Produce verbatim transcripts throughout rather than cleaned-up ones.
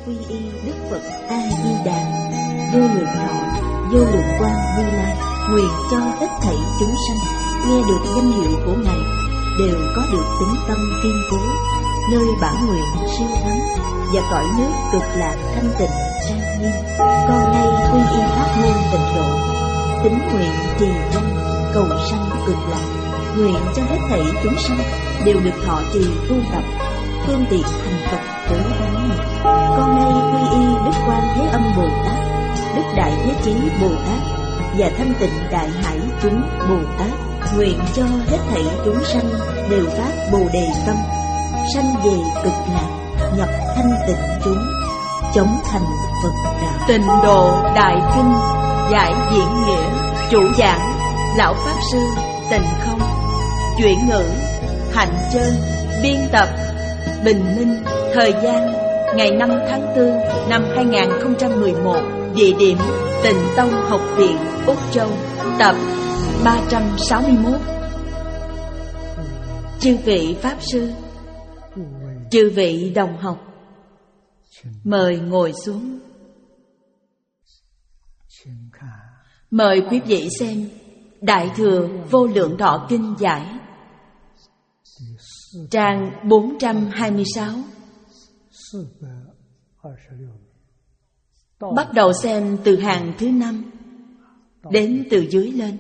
quy y Đức Phật A Di Đà, vô lượng thọ, vô lượng quang Như Lai, nguyện cho hết thảy chúng sanh nghe được danh hiệu của Ngài đều có được tính tâm kiên cố, nơi bản nguyện siêu thắng và cõi nước cực lạc thanh tịnh trang nghiêm. Con nay quy y pháp môn tịnh độ, tín nguyện trì danh cầu sanh cực lạc, nguyện cho hết thảy chúng sanh đều được thọ trì tu tập phương tiện thành Phật tối thắng này. Con nay quy y Đức Quan Thế Âm Bồ Tát, Đức Đại Thế Chí Bồ Tát và Thanh Tịnh Đại Hải chúng Bồ Tát, nguyện cho hết thảy chúng sanh đều phát Bồ Đề tâm, sanh về cực lạc, nhập thanh tịnh chúng, chống thành Phật đạo. Tịnh Độ Đại Kinh giải diễn nghĩa, chủ giảng Lão Pháp Sư Tịnh Không, chuyển ngữ Hạnh Chân, biên tập Bình Minh. Thời gian ngày năm tháng tư năm hai nghìn không trăm mười một. Địa điểm Tịnh Tông Học viện Úc Châu. Tập ba trăm sáu mươi mốt. Chư vị Pháp Sư, chư vị đồng học, mời ngồi xuống. Mời quý vị xem Đại Thừa Vô Lượng Thọ Kinh giải, trang bốn trăm hai mươi sáu. Bắt đầu xem từ hàng thứ năm đến từ dưới lên.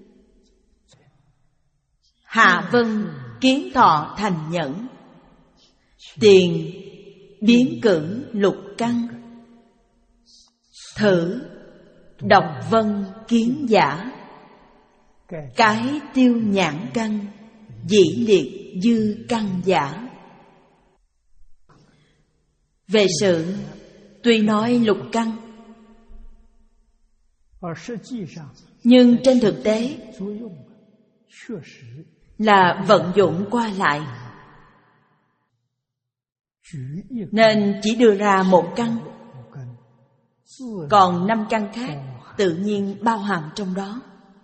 Hạ Vân kiến thọ thành nhẫn, tiền biến cử lục căn, thử độc vân kiến giả, cái tiêu nhãn căn, dĩ liệt dư căn giả. Về sự tuy nói lục căn, nhưng trên thực tế là vận dụng qua lại, nên chỉ đưa ra một căn, còn năm căn khác tự nhiên bao hàm trong đó.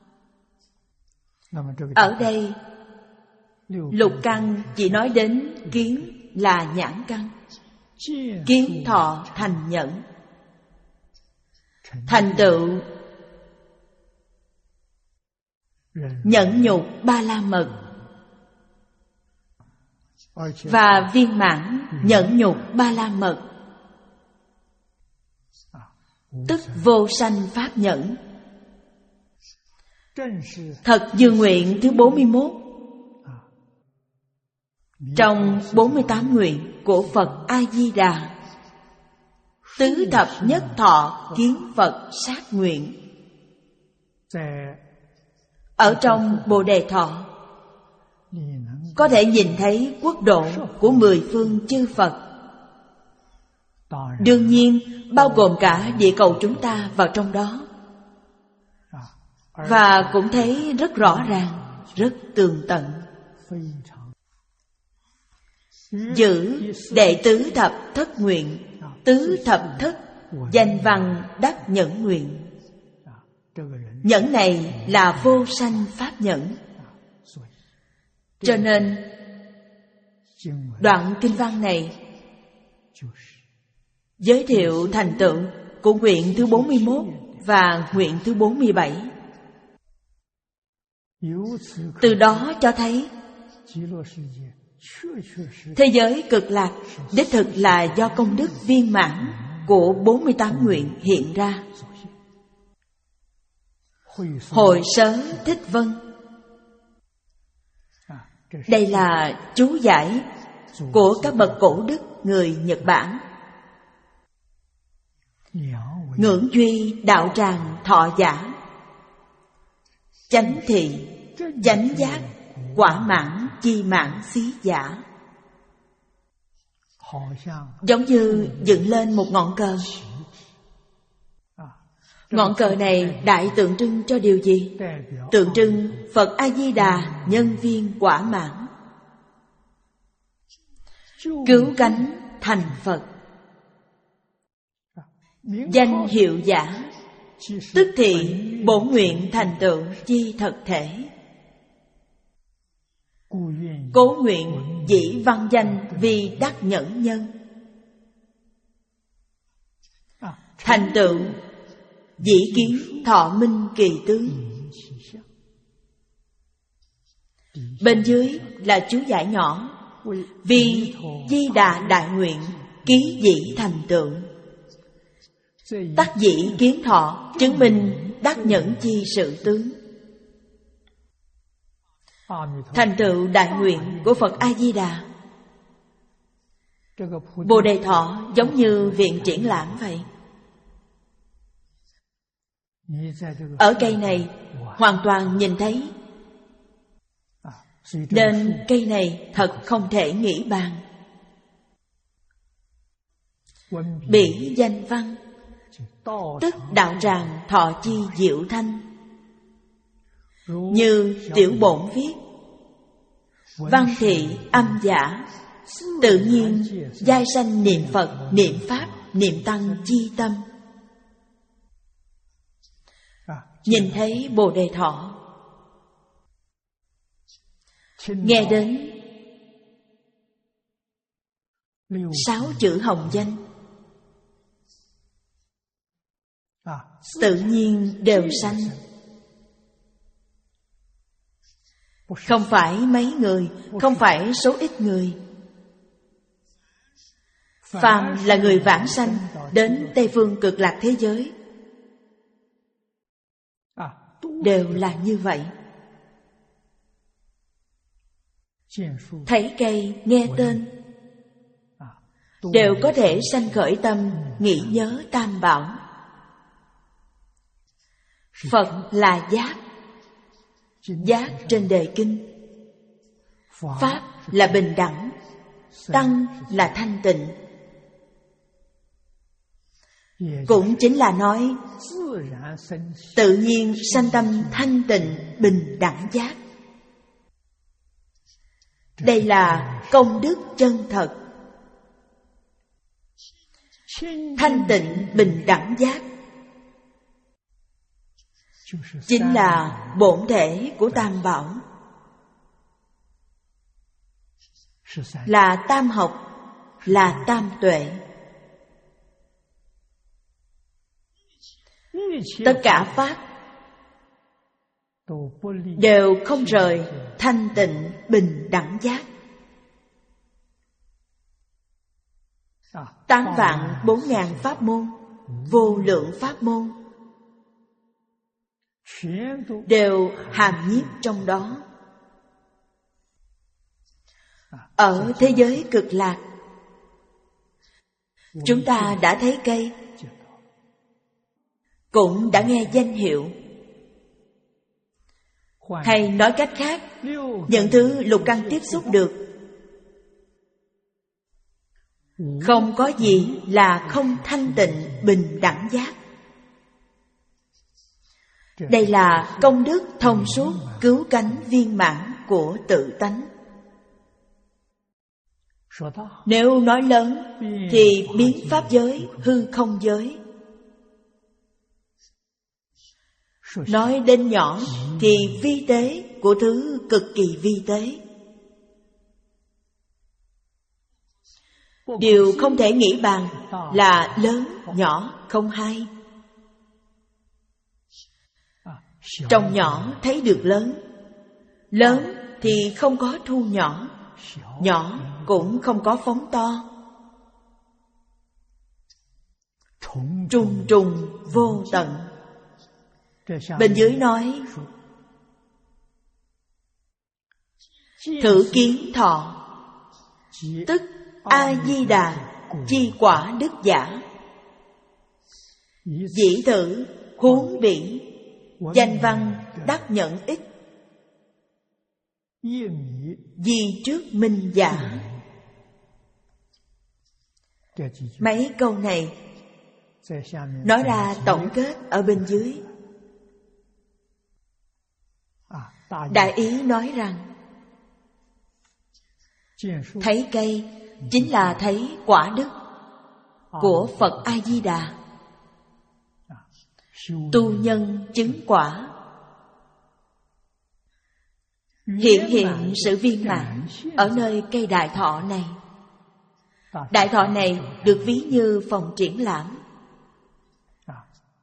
Ở đây lục căn chỉ nói đến kiến là nhãn căn, kiến thọ thành nhẫn, thành tựu nhẫn nhục ba la mật và viên mãn nhẫn nhục ba la mật, tức vô sanh pháp nhẫn. Thật dương nguyện thứ bốn mươi mốt trong bốn mươi tám nguyện của Phật A Di Đà. Tứ thập nhất thọ kiến Phật sát nguyện. Ở trong Bồ Đề Thọ có thể nhìn thấy quốc độ của mười phương chư Phật, đương nhiên bao gồm cả địa cầu chúng ta vào trong đó. Và cũng thấy rất rõ ràng, rất tường tận. Giữ đệ tứ thập thất nguyện, tứ thập thất danh văn đắc nhẫn nguyện. Nhẫn này là vô sanh pháp nhẫn. Cho nên đoạn kinh văn này giới thiệu thành tựu của nguyện thứ bốn mươi mốt và nguyện thứ bốn mươi bảy. Từ đó cho thấy thế giới cực lạc đích thực là do công đức viên mãn của bốn mươi tám nguyện hiện ra. Hội Sớ Thích Vân, đây là chú giải của các bậc cổ đức người Nhật Bản. Ngưỡng duy đạo tràng thọ giả, chánh thị chánh giác quả mãn chi mãn xí giả. Giống như dựng lên một ngọn cờ. Ngọn cờ này đại tượng trưng cho điều gì? Tượng trưng Phật A-di-đà nhân viên quả mãn, cứu cánh thành Phật. Danh hiệu giả, tức thị bổn nguyện thành tựu chi thật thể. Cố nguyện dĩ văn danh vì đắc nhẫn nhân. thành tựu dĩ kiến thọ minh kỳ tướng. Bên dưới là chú giải nhỏ: vì Di Đà đại nguyện ký dĩ thành tựu. Tắc dĩ kiến thọ chứng minh đắc nhẫn chi sự tướng. Thành tựu đại nguyện của Phật A Di Đà. Bồ Đề Thọ giống như viện triển lãm vậy. Ở cây này hoàn toàn nhìn thấy, nên cây này thật không thể nghĩ bàn. Bỉ danh văn, tức đạo tràng thọ chi diệu thanh. Như tiểu bổn viết, văn thị âm giả, tự nhiên giai sanh niệm Phật, niệm Pháp, niệm Tăng chi tâm. Nhìn thấy Bồ Đề Thọ, nghe đến sáu chữ hồng danh, tự nhiên đều sanh. Không phải mấy người, không phải số ít người. Phàm là người vãng sanh đến Tây phương cực lạc thế giới đều là như vậy. Thấy cây, nghe tên đều có thể sanh khởi tâm nghĩ nhớ Tam Bảo. Phật là giác, giác trên đề kinh. Pháp là bình đẳng, Tăng là thanh tịnh. Cũng chính là nói tự nhiên sanh tâm thanh tịnh bình đẳng giác. Đây là công đức chân thật. Thanh tịnh bình đẳng giác chính là bổn thể của Tam Bảo, là tam học, là tam tuệ. Tất cả pháp đều không rời thanh tịnh bình đẳng giác. Tám vạn bốn ngàn pháp môn, vô lượng pháp môn đều hàm nhiếp trong đó. Ở thế giới cực lạc, chúng ta đã thấy cây, cũng đã nghe danh hiệu. Hay nói cách khác, những thứ lục căn tiếp xúc được, không có gì là không thanh tịnh bình đẳng giác. Đây là công đức thông suốt cứu cánh viên mãn của tự tánh. Nếu nói lớn thì biến pháp giới, hư không giới. Nói đến nhỏ thì vi tế của thứ cực kỳ vi tế. Điều không thể nghĩ bàn là lớn, nhỏ, không hai. Trong nhỏ thấy được lớn, lớn thì không có thu nhỏ, nhỏ cũng không có phóng to. Trùng trùng vô tận. Bên dưới nói thử kiến thọ, tức A-di-đà chi quả đức giả. Dĩ thử huống bỉ, danh văn đắc nhận ích. Di trước minh giả. Mấy câu này nói ra tổng kết ở bên dưới. Đại ý nói rằng thấy cây chính là thấy quả đức của Phật A-di-đà. Tu nhân chứng quả, hiện hiện sự viên mãn ở nơi cây đại thọ này. Đại thọ này được ví như phòng triển lãm.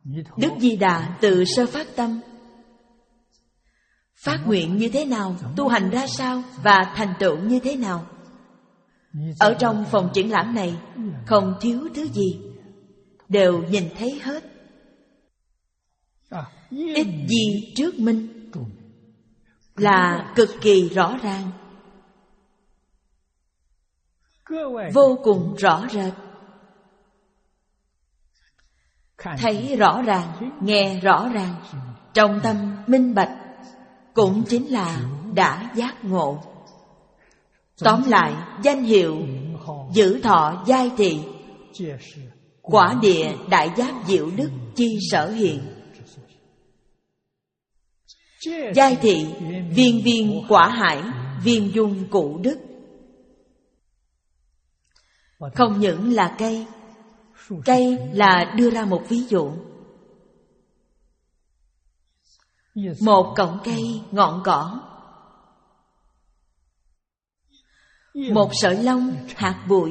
Đức Di Đà từ sơ phát tâm, phát nguyện như thế nào, tu hành ra sao và thành tựu như thế nào. Ở trong phòng triển lãm này không thiếu thứ gì, đều nhìn thấy hết. Ít gì trước minh là cực kỳ rõ ràng, vô cùng rõ rệt. Thấy rõ ràng, nghe rõ ràng, trong tâm minh bạch, cũng chính là đã giác ngộ. Tóm lại, danh hiệu giữ thọ giai thị, quả địa đại giác diệu đức chi sở hiện. Giai thị viên viên quả hải, viên dung cụ đức. Không những là cây, cây là đưa ra một ví dụ. Một cọng cây ngọn cỏ, một sợi lông hạt bụi.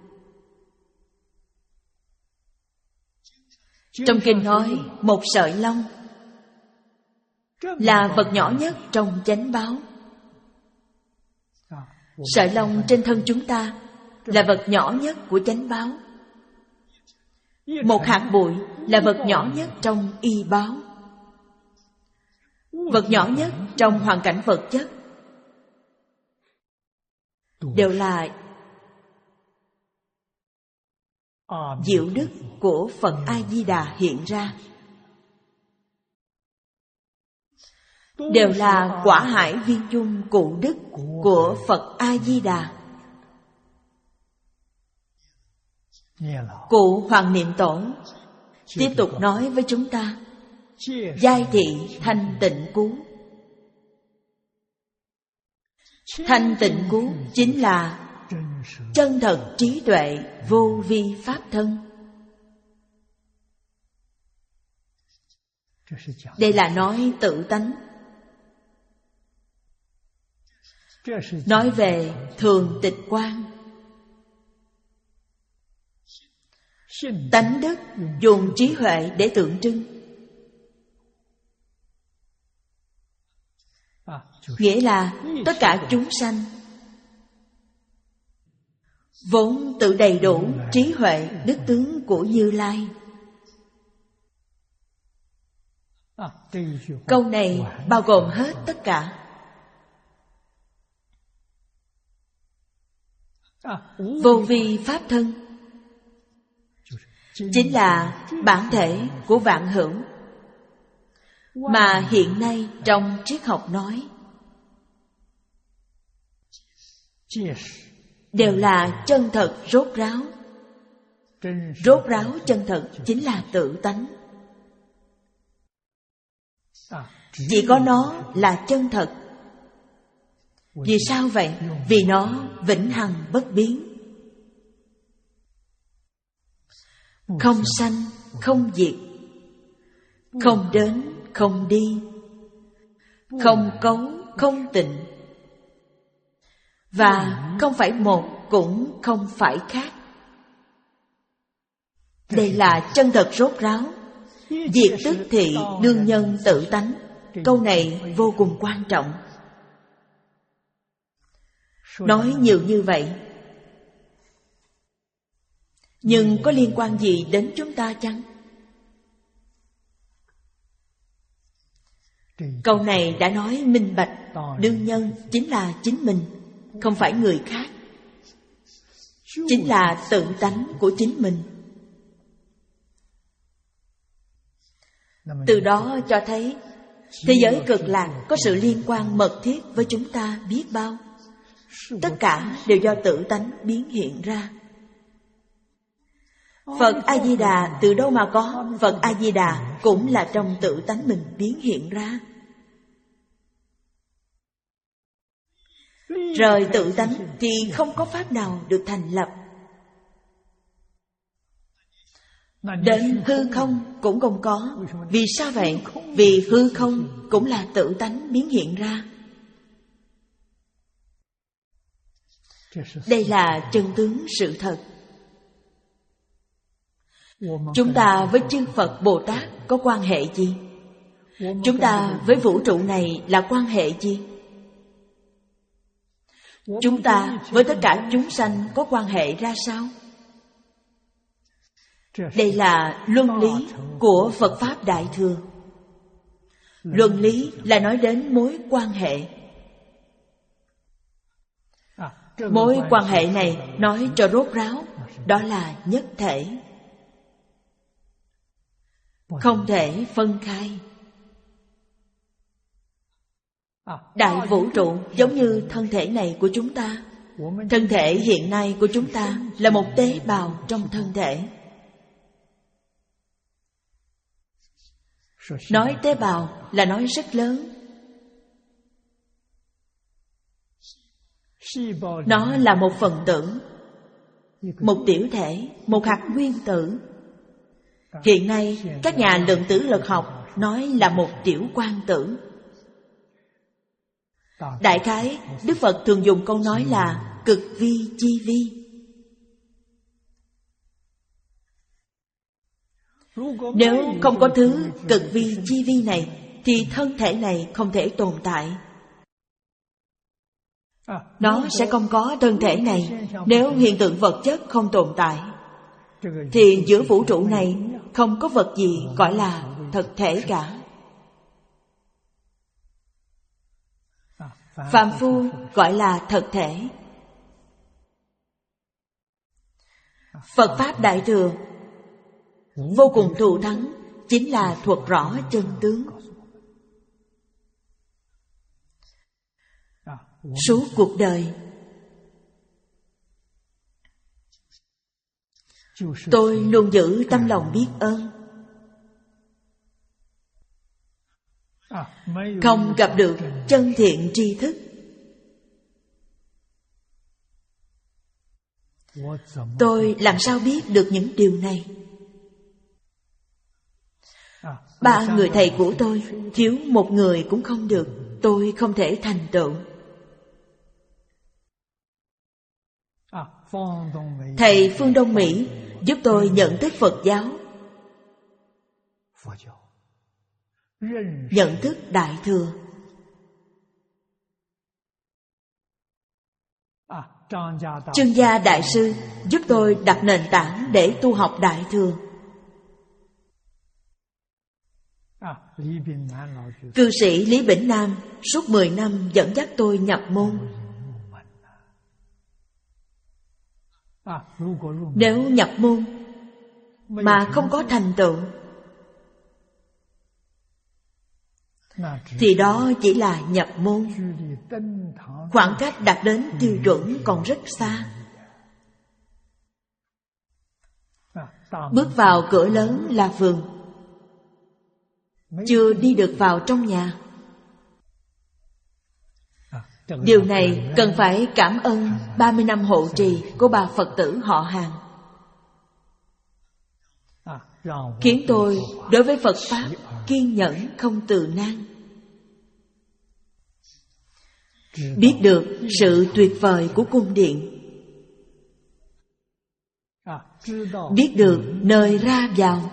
Trong kinh nói một sợi lông là vật nhỏ nhất trong chánh báo. Sợi lông trên thân chúng ta là vật nhỏ nhất của chánh báo. Một hạt bụi là vật nhỏ nhất trong y báo. Vật nhỏ nhất trong hoàn cảnh vật chất đều là diệu đức của Phật A-di-đà hiện ra, đều là quả hải viên dung cụ đức của Phật A-di-đà. Cụ Hoàng Niệm Tổ tiếp tục nói với chúng ta: giai thị thanh tịnh cú. Thanh tịnh cú chính là chân thật trí tuệ vô vi pháp thân. Đây là nói tự tánh, nói về thường tịch quan. Tánh đức dùng trí huệ để tượng trưng, nghĩa là tất cả chúng sanh vốn tự đầy đủ trí huệ đức tướng của Như Lai. Câu này bao gồm hết tất cả. Vô vi pháp thân chính là bản thể của vạn hữu, mà hiện nay trong triết học nói đều là chân thật rốt ráo. Rốt ráo chân thật chính là tự tánh. Chỉ có nó là chân thật. Vì sao vậy? Vì nó vĩnh hằng bất biến, không sanh, không diệt, không đến, không đi, không cấu, không tịnh, và không phải một cũng không phải khác. Đây là chân thật rốt ráo. Diệt tức thị đương nhân tự tánh. Câu này vô cùng quan trọng. Nói nhiều như vậy, nhưng có liên quan gì đến chúng ta chăng? Câu này đã nói minh bạch. Đương nhân chính là chính mình, không phải người khác. Chính là tự tánh của chính mình. Từ đó cho thấy thế giới cực lạc có sự liên quan mật thiết với chúng ta biết bao. Tất cả đều do tự tánh biến hiện ra. Phật A-di-đà từ đâu mà có? Phật A-di-đà cũng là trong tự tánh mình biến hiện ra. Rời tự tánh thì không có pháp nào được thành lập. Đến hư không cũng không có. Vì sao vậy? Vì hư không cũng là tự tánh biến hiện ra. Đây là chân tướng sự thật. Chúng ta với chư Phật Bồ Tát có quan hệ gì? Chúng ta với vũ trụ này là quan hệ gì? Chúng ta với tất cả chúng sanh có quan hệ ra sao? Đây là luân lý của Phật Pháp Đại Thừa. Luân lý là nói đến mối quan hệ. Mối quan hệ này nói cho rốt ráo, đó là nhất thể, không thể phân khai. Đại vũ trụ giống như thân thể này của chúng ta. Thân thể hiện nay của chúng ta là một tế bào trong thân thể. Nói tế bào là nói rất lớn. Nó là một phần tử, một tiểu thể, một hạt nguyên tử. Hiện nay các nhà lượng tử lực học nói là một tiểu quang tử. Đại khái Đức Phật thường dùng câu nói là cực vi chi vi. Nếu không có thứ cực vi chi vi này thì thân thể này không thể tồn tại. Nó sẽ không có thân thể này nếu hiện tượng vật chất không tồn tại. Thì giữa vũ trụ này không có vật gì gọi là thực thể cả. Phàm phu gọi là thực thể. Phật Pháp Đại Thừa vô cùng thù thắng chính là thuật rõ chân tướng. Suốt cuộc đời tôi luôn giữ tâm lòng biết ơn. Không gặp được chân thiện tri thức, tôi làm sao biết được những điều này? Ba người thầy của tôi, thiếu một người cũng không được, tôi không thể thành tựu. Thầy Phương Đông Mỹ giúp tôi nhận thức Phật giáo, nhận thức Đại Thừa. Trương Gia Đại Sư giúp tôi đặt nền tảng để tu học Đại Thừa. Cư sĩ Lý Bỉnh Nam suốt mười năm dẫn dắt tôi nhập môn. Nếu nhập môn mà không có thành tựu thì đó chỉ là nhập môn. Khoảng cách đạt đến tiêu chuẩn còn rất xa. Bước vào cửa lớn là vườn, chưa đi được vào trong nhà. Điều này cần phải cảm ơn ba mươi năm hộ trì của bà Phật tử họ Hàng, khiến tôi đối với Phật Pháp kiên nhẫn không từ nan. Biết được sự tuyệt vời của cung điện, biết được nơi ra vào.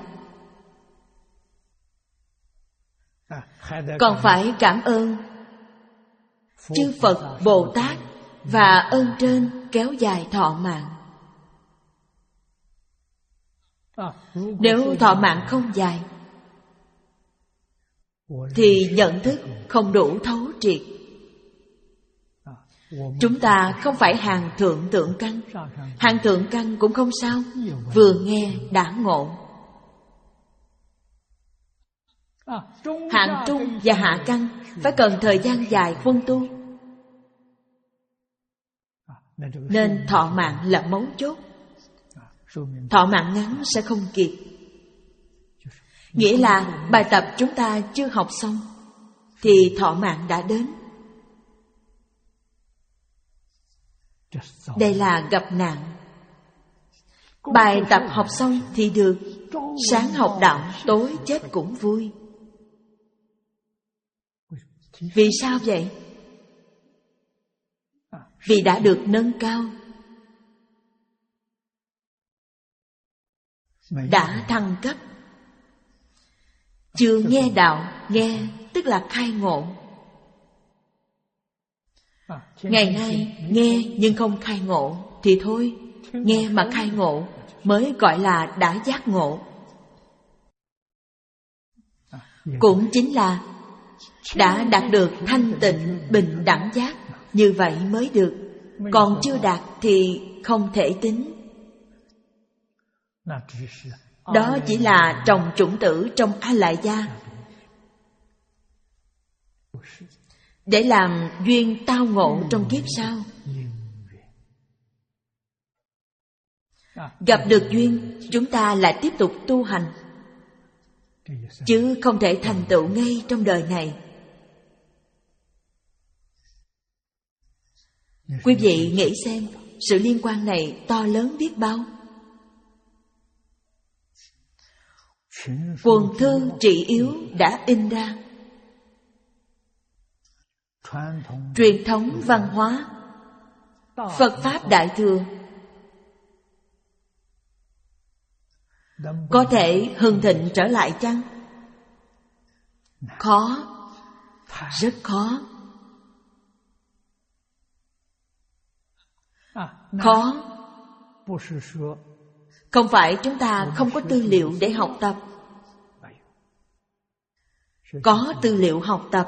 Còn phải cảm ơn chư Phật Bồ Tát và ơn trên kéo dài thọ mạng. Nếu thọ mạng không dài thì nhận thức không đủ thấu triệt. Chúng ta không phải hàng thượng tượng căn. Hàng thượng căn cũng không sao, vừa nghe đã ngộ. Hạng trung và hạ căn phải cần thời gian dài phân tu, nên thọ mạng là mấu chốt. Thọ mạng ngắn sẽ không kịp. Nghĩa là bài tập chúng ta chưa học xong thì thọ mạng đã đến. Đây là gặp nạn. Bài tập học xong thì được, sáng học đạo, tối chết cũng vui. Vì sao vậy? Vì đã được nâng cao. đã thăng cấp. Chưa nghe đạo, nghe tức là khai ngộ. Ngày nay nghe nhưng không khai ngộ thì thôi, nghe mà khai ngộ mới gọi là đã giác ngộ. Cũng chính là đã đạt được thanh tịnh bình đẳng giác, như vậy mới được. Còn chưa đạt thì không thể tính. Đó chỉ là trồng chủng tử trong A Lại Gia, để làm duyên tao ngộ trong kiếp sau. Gặp được duyên, chúng ta lại tiếp tục tu hành, chứ không thể thành tựu ngay trong đời này. Quý vị nghĩ xem, sự liên quan này to lớn biết bao. Quần thư trị yếu đã in ra. Truyền thống văn hóa, Phật Pháp Đại Thừa có thể hưng thịnh trở lại chăng? Khó, rất khó. Khó không phải chúng ta không có tư liệu để học tập. Có tư liệu học tập.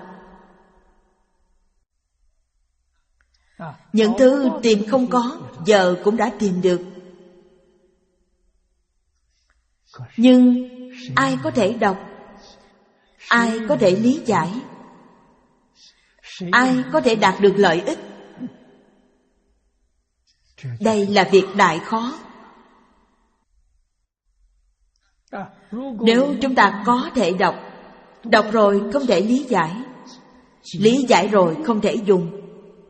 Những thứ tìm không có, giờ cũng đã tìm được. Nhưng ai có thể đọc? Ai có thể lý giải? Ai có thể đạt được lợi ích? Đây là việc đại khó. Nếu chúng ta có thể đọc, đọc rồi không thể lý giải, lý giải rồi không thể dùng,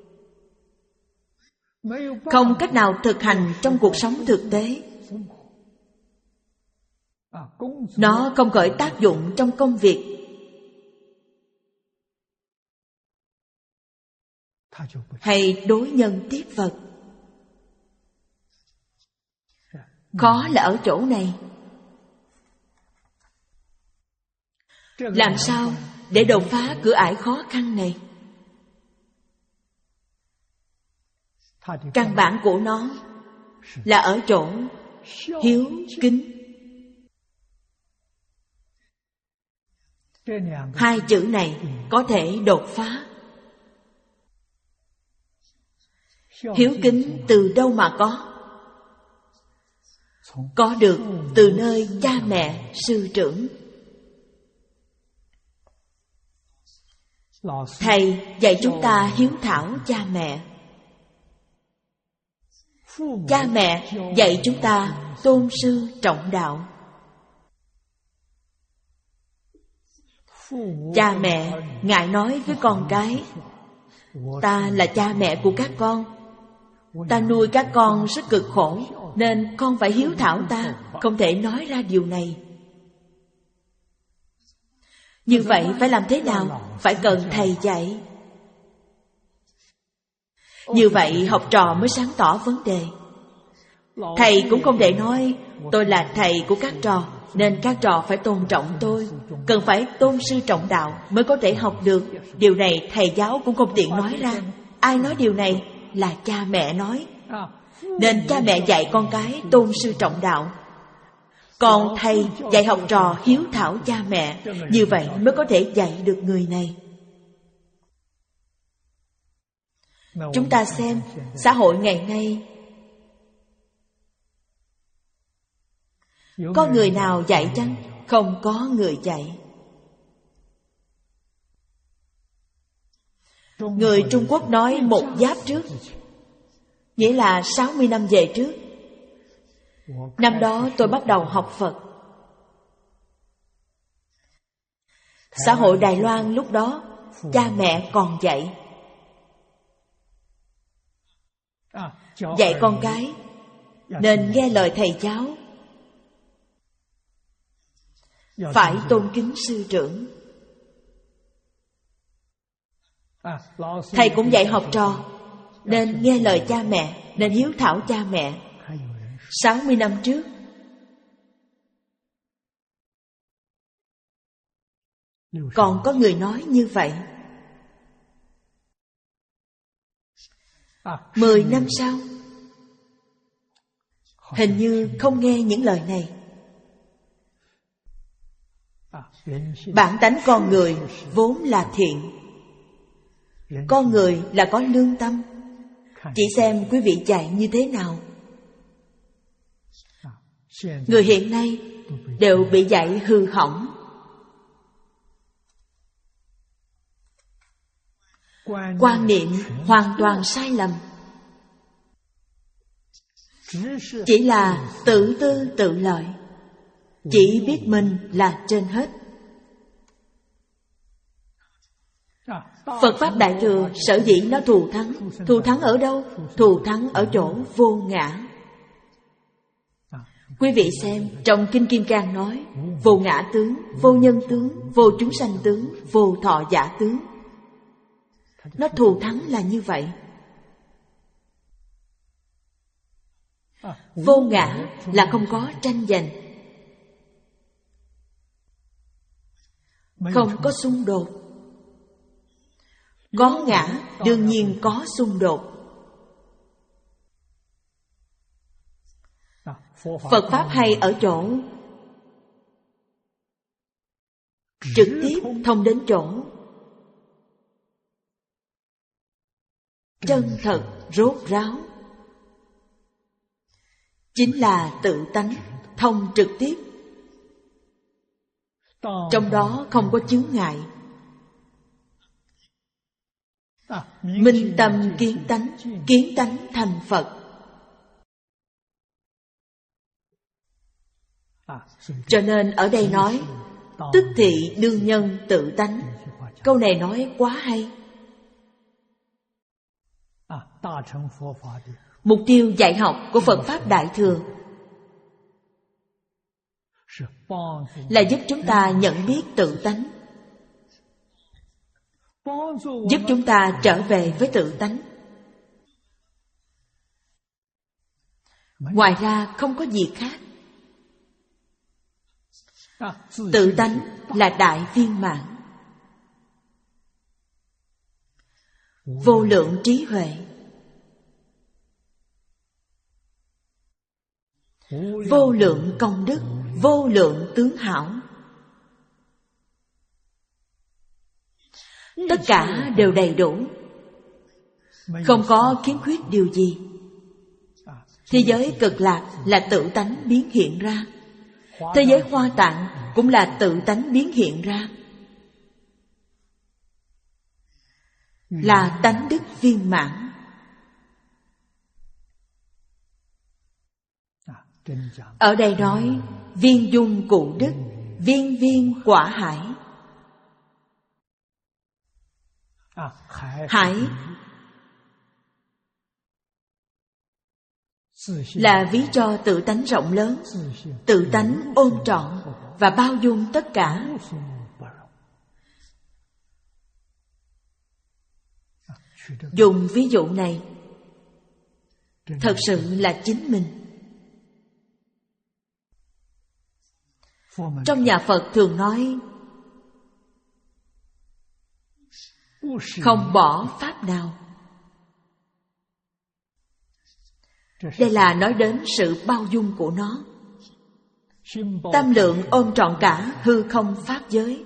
không cách nào thực hành trong cuộc sống thực tế, nó không khởi tác dụng trong công việc, hay đối nhân tiếp vật. Khó là ở chỗ này. Làm sao để đột phá cửa ải khó khăn này? Căn bản của nó là ở chỗ hiếu kính. Hai chữ này có thể đột phá. Hiếu kính từ đâu mà có? Có được từ nơi cha mẹ, sư trưởng. Thầy dạy chúng ta hiếu thảo cha mẹ. Cha mẹ dạy chúng ta tôn sư trọng đạo. Cha mẹ ngại nói với con cái, ta là cha mẹ của các con, ta nuôi các con rất cực khổ, nên con phải hiếu thảo ta, không thể nói ra điều này. Như vậy phải làm thế nào? Phải cần thầy dạy. Như vậy học trò mới sáng tỏ vấn đề. Thầy cũng không thể nói tôi là thầy của các trò, nên các trò phải tôn trọng tôi. Cần phải tôn sư trọng đạo mới có thể học được. Điều này thầy giáo cũng không tiện nói ra. Ai nói điều này? Là cha mẹ nói. Nên cha mẹ dạy con cái tôn sư trọng đạo, còn thầy dạy học trò hiếu thảo cha mẹ. Như vậy mới có thể dạy được người này. Chúng ta xem xã hội ngày nay, có người nào dạy chăng? Không có người dạy. Người Trung Quốc nói một giáp trước, nghĩa là sáu mươi năm về trước. Năm đó tôi bắt đầu học Phật. Xã hội Đài Loan lúc đó, cha mẹ còn dạy. Dạy con cái nên nghe lời thầy giáo, phải tôn kính sư trưởng. Thầy cũng dạy học trò nên nghe lời cha mẹ, nên hiếu thảo cha mẹ. Sáu mươi năm trước, Còn có người nói như vậy. Mười năm sau, hình như không nghe những lời này. Bản tánh con người vốn là thiện. Con người là có lương tâm. Chỉ xem quý vị dạy như thế nào. Người hiện nay đều bị dạy hư hỏng. Quan niệm hoàn toàn sai lầm. Chỉ là tự tư tự lợi, chỉ biết mình là trên hết. Phật Pháp Đại Thừa sở dĩ nó thù thắng. Thù thắng ở đâu? Thù thắng ở chỗ vô ngã. Quý vị xem, trong Kinh Kim Cang nói vô ngã tướng, vô nhân tướng, vô chúng sanh tướng, vô thọ giả tướng. Nó thù thắng là như vậy. Vô ngã là không có tranh giành, không có xung đột. Có ngã đương nhiên có xung đột. Phật Pháp hay ở chỗ trực tiếp thông đến chỗ chân thật rốt ráo. Chính là tự tánh, thông trực tiếp. Trong đó không có chướng ngại. Minh tâm kiến tánh, kiến tánh thành Phật. Cho nên ở đây nói tức thị đương nhân tự tánh. Câu này nói quá hay. Mục tiêu dạy học của Phật Pháp Đại Thừa là giúp chúng ta nhận biết tự tánh, giúp chúng ta trở về với tự tánh. Ngoài ra không có gì khác. Tự tánh là đại viên mãn, vô lượng trí huệ, vô lượng công đức, vô lượng tướng hảo. Tất cả đều đầy đủ, không có khiếm khuyết điều gì. Thế giới Cực Lạc là tự tánh biến hiện ra. Thế giới Hoa Tạng cũng là tự tánh biến hiện ra, là tánh đức viên mãn. Ở đây nói viên dung cụ đức, viên viên quả hải. Hải là ví cho tự tánh rộng lớn, tự tánh ôm trọn và bao dung tất cả. Dùng ví dụ này thật sự là chính mình. Trong nhà Phật thường nói không bỏ pháp nào. Đây là nói đến sự bao dung của nó. Tam lượng ôm trọn cả hư không pháp giới.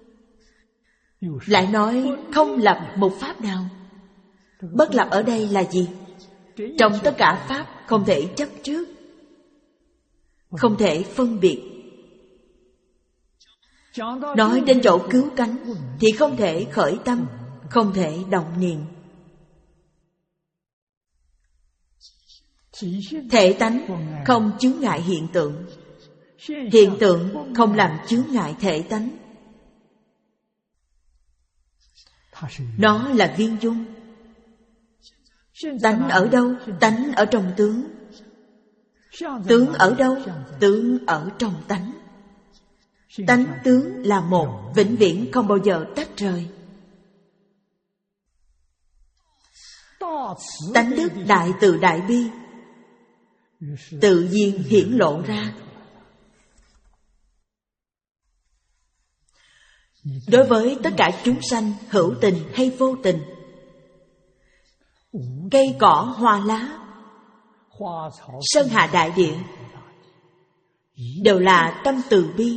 Lại nói không lập một pháp nào. Bất lập ở đây là gì? Trong tất cả pháp không thể chấp trước, không thể phân biệt. Nói đến chỗ cứu cánh thì không thể khởi tâm, không thể động niệm. Thể tánh không chướng ngại hiện tượng, hiện tượng không làm chướng ngại thể tánh. Nó là viên dung. Tánh ở đâu? Tánh ở trong tướng. Tướng ở đâu? Tướng ở trong tánh. Tánh tướng là một, vĩnh viễn không bao giờ tách rời. Tánh đức đại từ đại bi tự nhiên hiển lộ ra. Đối với tất cả chúng sanh, hữu tình hay vô tình, cây cỏ hoa lá, sơn hà đại địa, đều là tâm từ bi,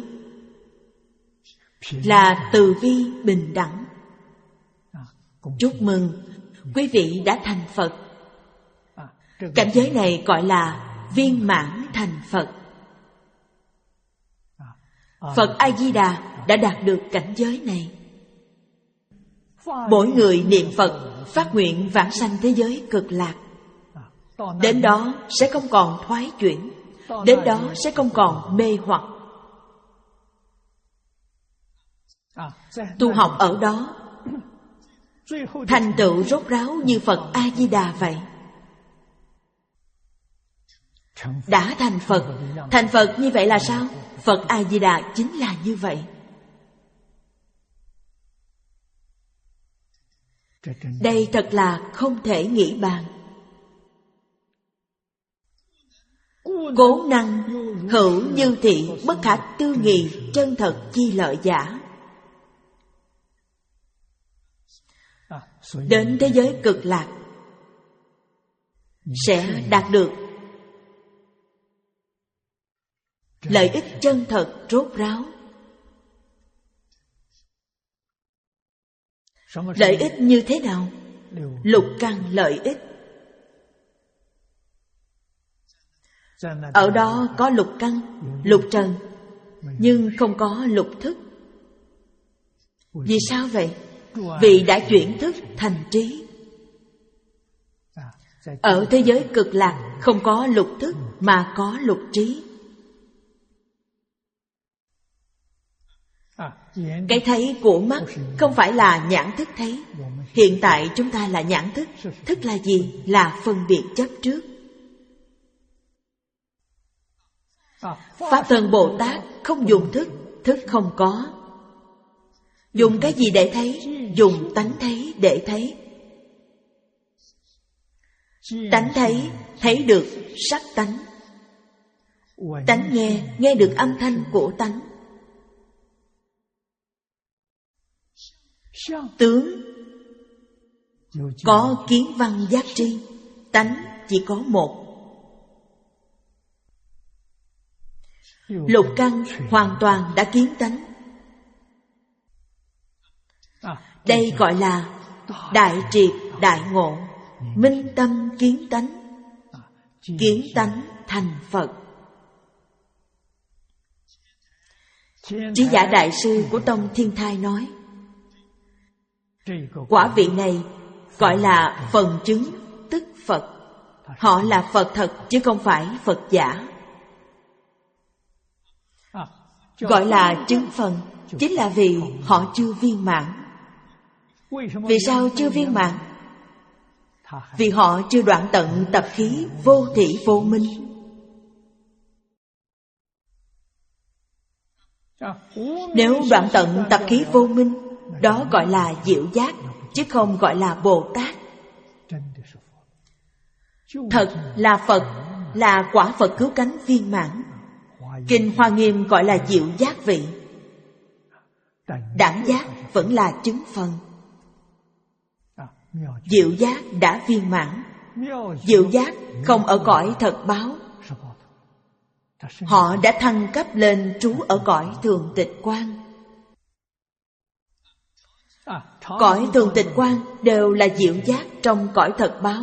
là từ bi bình đẳng. Chúc mừng quý vị đã thành Phật. Cảnh giới này gọi là viên mãn thành Phật. Phật A-di-đà đã đạt được cảnh giới này. Mỗi người niệm Phật phát nguyện vãng sanh thế giới cực lạc. Đến đó sẽ không còn thoái chuyển, đến đó sẽ không còn mê hoặc. Tu học ở đó thành tựu rốt ráo như Phật A-di-đà vậy. Đã thành Phật. Thành Phật như vậy là sao? Phật A-di-đà chính là như vậy. Đây thật là không thể nghĩ bàn. Cố năng hữu như thị, bất khả tư nghị, chân thật chi lợi giả. Đến thế giới cực lạc sẽ đạt được lợi ích chân thật rốt ráo. Lợi ích như thế nào? Lục căn lợi ích. Ở đó có lục căn, lục trần, nhưng không có lục thức. Vì sao vậy? Vì đã chuyển thức thành trí. Ở thế giới cực lạc không có lục thức mà có lục trí. Cái thấy của mắt không phải là nhãn thức thấy. Hiện tại chúng ta là nhãn thức. Thức là gì? Là phân biệt chấp trước. Pháp Thân Bồ Tát không dùng thức, thức không có. Dùng cái gì để thấy? Dùng tánh thấy để thấy. Tánh thấy, thấy được sắc tánh. Tánh nghe, nghe được âm thanh của tánh. Tướng có kiến văn giác tri, tánh chỉ có một. Lục căn hoàn toàn đã kiến tánh. Đây gọi là đại triệt đại ngộ, minh tâm kiến tánh. Kiến tánh thành Phật. Trí giả đại sư của tông Thiên Thai nói, quả vị này gọi là phần chứng tức Phật. Họ là Phật thật chứ không phải Phật giả. Gọi là chứng phần chính là vì họ chưa viên mãn. Vì sao chưa viên mãn? Vì họ chưa đoạn tận tập khí vô thị vô minh. Nếu đoạn tận tập khí vô minh, đó gọi là diệu giác, chứ không gọi là Bồ Tát. Thật là Phật, là quả Phật cứu cánh viên mãn. Kinh Hoa Nghiêm gọi là diệu giác vị. Đẳng giác vẫn là chứng phần. Diệu giác đã viên mãn. Diệu giác không ở cõi thật báo. Họ đã thăng cấp lên trú ở cõi thường tịch quan. Cõi thường tịch quan đều là diệu giác trong cõi thật báo.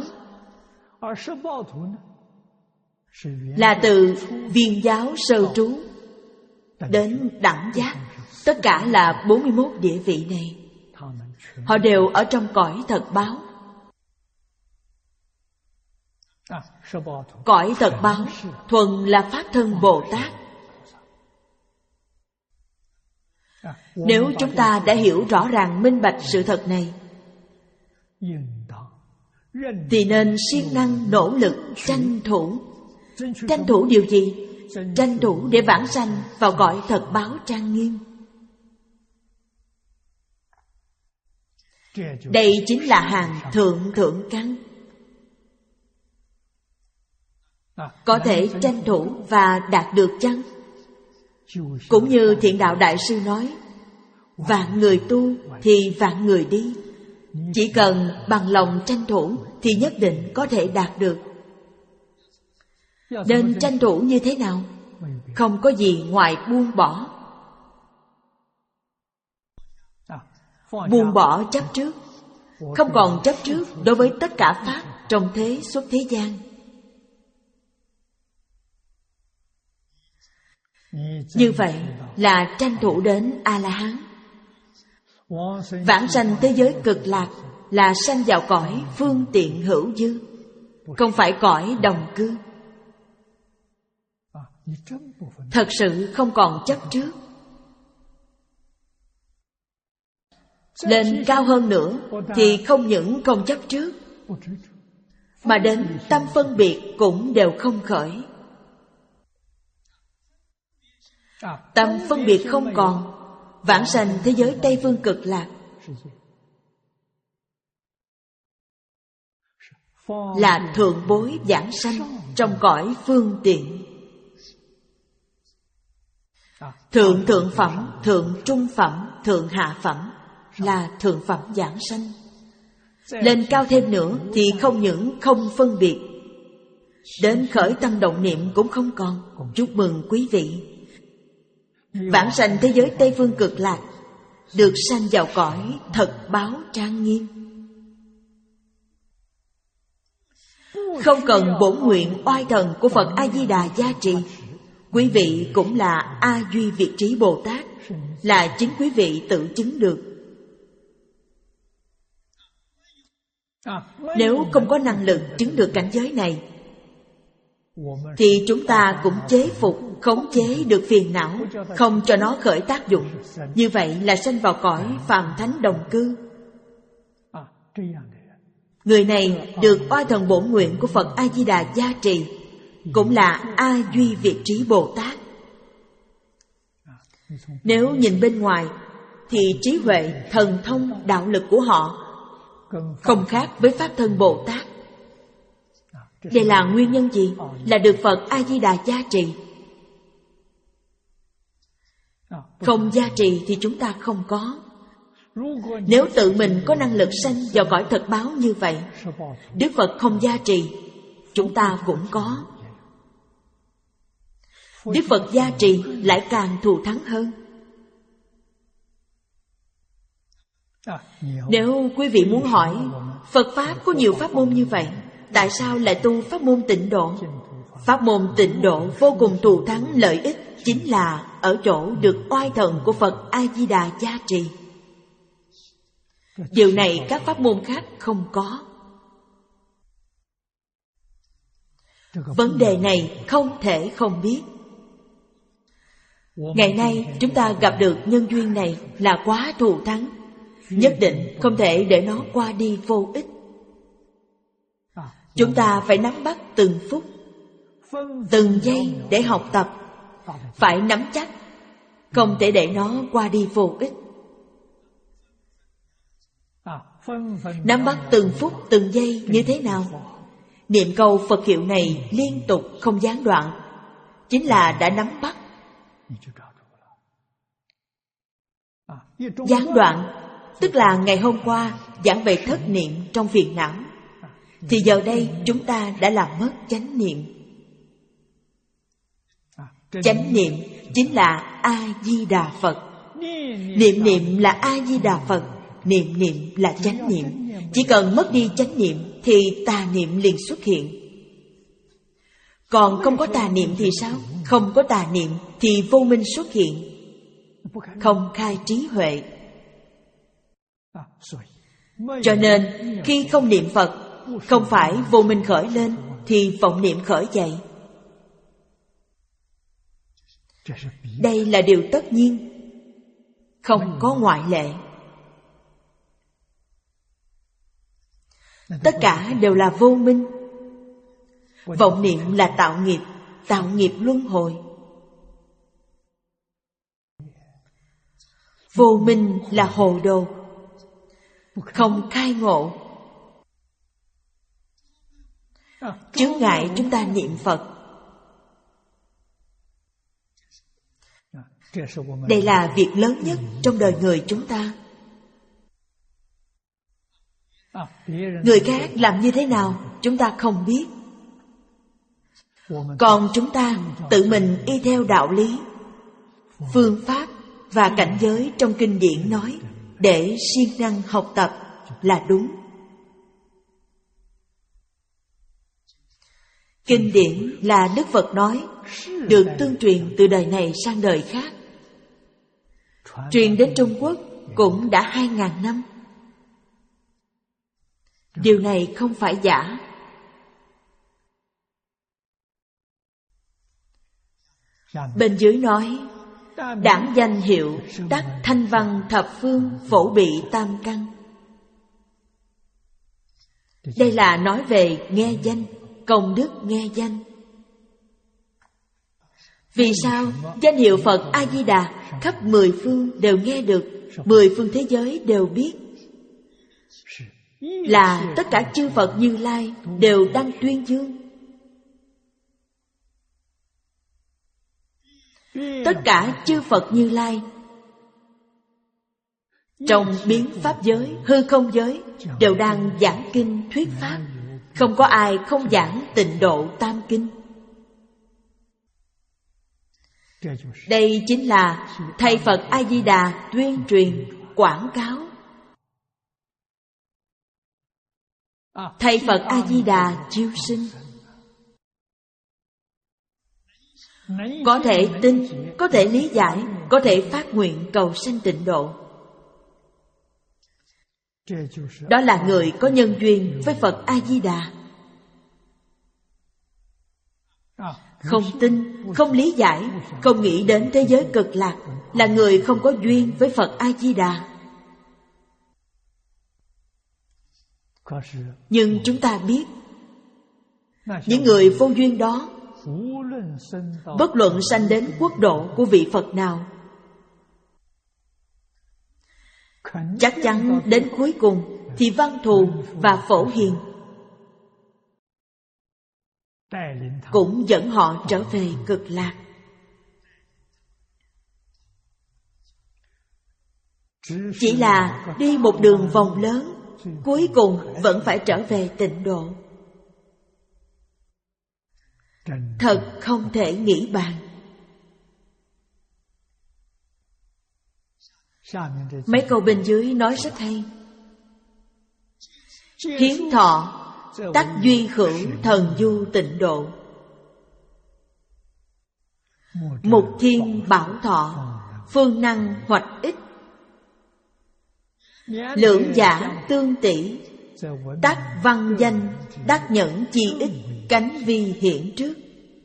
Là từ viên giáo sơ trú đến đẳng giác, tất cả là bốn mươi mốt địa vị này. Họ đều ở trong cõi thật báo. Cõi thật báo thuần là Pháp Thân Bồ Tát. Nếu chúng ta đã hiểu rõ ràng minh bạch sự thật này, thì nên siêng năng nỗ lực tranh thủ. Tranh thủ điều gì? Tranh thủ để vãng sanh vào cõi thật báo trang nghiêm. Đây chính là hàng thượng thượng căn. Có thể tranh thủ và đạt được chăng? Cũng như Thiện Đạo Đại Sư nói, vạn người tu thì vạn người đi. Chỉ cần bằng lòng tranh thủ thì nhất định có thể đạt được. Nên tranh thủ như thế nào? Không có gì ngoài buông bỏ. Buông bỏ chấp trước, không còn chấp trước đối với tất cả pháp trong thế xuất thế gian. Như vậy là tranh thủ đến A-la-hán. Vãng sanh thế giới cực lạc là sanh vào cõi phương tiện hữu dư, không phải cõi đồng cư. Thật sự không còn chấp trước. Lên cao hơn nữa thì không những không chấp trước, mà đến tâm phân biệt cũng đều không khởi. Tâm phân biệt không còn, vãng sanh thế giới Tây Phương Cực Lạc là thượng bối vãng sanh trong cõi phương tiện. Thượng thượng phẩm, thượng trung phẩm, thượng hạ phẩm là thượng phẩm vãng sanh. Lên cao thêm nữa thì không những không phân biệt, đến khởi tâm động niệm cũng không còn. Chúc mừng quý vị, vãng sanh thế giới Tây Phương Cực Lạc được sanh vào cõi thật báo trang nghiêm. Không cần bổn nguyện oai thần của Phật A-di-đà gia trì, quý vị cũng là A Duy Việt Trí Bồ Tát, là chính quý vị tự chứng được. Nếu không có năng lực chứng được cảnh giới này thì chúng ta cũng chế phục, khống chế được phiền não, không cho nó khởi tác dụng. Như vậy là sanh vào cõi phàm thánh đồng cư. Người này được oai thần bổn nguyện của Phật A-di-đà gia trì, cũng là A Duy Việt Trí Bồ Tát. Nếu nhìn bên ngoài thì trí huệ, thần thông, đạo lực của họ không khác với Pháp Thân Bồ Tát. Đây là nguyên nhân gì? Là được Phật A-di-đà gia trì. Không gia trì thì chúng ta không có. Nếu tự mình có năng lực sanh vào cõi thật báo như vậy, Đức Phật không gia trì, chúng ta cũng có. Đức Phật gia trì lại càng thù thắng hơn. Nếu quý vị muốn hỏi, Phật Pháp có nhiều pháp môn như vậy, tại sao lại tu pháp môn tịnh độ? Pháp môn tịnh độ vô cùng thù thắng lợi ích chính là ở chỗ được oai thần của Phật A-di-đà gia trì. Điều này các pháp môn khác không có. Vấn đề này không thể không biết. Ngày nay chúng ta gặp được nhân duyên này là quá thù thắng, nhất định không thể để nó qua đi vô ích. Chúng ta phải nắm bắt từng phút, từng giây để học tập, phải nắm chắc, không thể để nó qua đi vô ích. Nắm bắt từng phút, từng giây như thế nào? Niệm câu Phật hiệu này liên tục không gián đoạn, chính là đã nắm bắt. Gián đoạn tức là ngày hôm qua giảng về thất niệm trong phiền não, thì giờ đây chúng ta đã làm mất chánh niệm. Chánh niệm chính là A-di-đà Phật. Niệm niệm là A-di-đà Phật, niệm niệm là chánh niệm. Chỉ cần mất đi chánh niệm thì tà niệm liền xuất hiện. Còn không có tà niệm thì sao? Không có tà niệm thì vô minh xuất hiện, không khai trí huệ. Cho nên khi không niệm Phật, không phải vô minh khởi lên thì vọng niệm khởi dậy. Đây là điều tất nhiên, không có ngoại lệ. Tất cả đều là vô minh. Vọng niệm là tạo nghiệp, tạo nghiệp luân hồi. Vô minh là hồ đồ, không khai ngộ. Chướng ngại chúng ta niệm Phật. Đây là việc lớn nhất trong đời người chúng ta. Người khác làm như thế nào chúng ta không biết, còn chúng ta tự mình y theo đạo lý, phương pháp và cảnh giới trong kinh điển nói để siêng năng học tập là đúng. Kinh điển là Đức Phật nói, được tương truyền từ đời này sang đời khác. Truyền đến Trung Quốc cũng đã hai ngàn năm. Điều này không phải giả. Bên dưới nói, đảng danh hiệu đắc thanh văn thập phương phổ bị tam căn. Đây là nói về nghe danh, công đức nghe danh. Vì sao danh hiệu Phật A-di-đà khắp mười phương đều nghe được, mười phương thế giới đều biết? Là tất cả chư Phật Như Lai đều đang tuyên dương. Tất cả chư Phật Như Lai trong biến pháp giới, hư không giới đều đang giảng kinh thuyết pháp. Không có ai không giảng Tịnh Độ Tam Kinh. Đây chính là thầy Phật A-di-đà tuyên truyền, quảng cáo. Thầy Phật A-di-đà chiêu sinh. Có thể tin, có thể lý giải, có thể phát nguyện cầu sanh tịnh độ. Đó là người có nhân duyên với Phật A-di-đà. Không tin, không lý giải, không nghĩ đến thế giới cực lạc là người không có duyên với Phật A-di-đà. Nhưng chúng ta biết, những người vô duyên đó, bất luận sanh đến quốc độ của vị Phật nào, chắc chắn đến cuối cùng thì văn thù và phổ hiền cũng dẫn họ trở về cực lạc. Chỉ là đi một đường vòng lớn, cuối cùng vẫn phải trở về tịnh độ. Thật không thể nghĩ bàn. Mấy câu bên dưới nói rất hay. Hiến thọ tắc duy khửu thần du tịnh độ. Mục thiên bảo thọ phương năng hoạch ích. Lưỡng giả tương tỷ tác văn danh đắc nhẫn chi ích cánh vi hiển trước.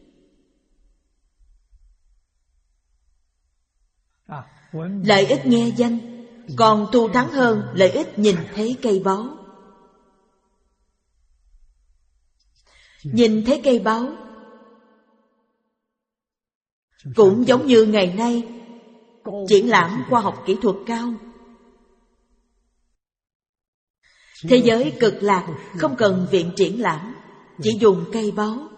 Lợi ích nghe danh còn thù thắng hơn lợi ích nhìn thấy cây báu. Nhìn thấy cây báu cũng giống như ngày nay triển lãm khoa học kỹ thuật cao. Thế giới cực lạc không cần viện triển lãm, chỉ dùng cây báu.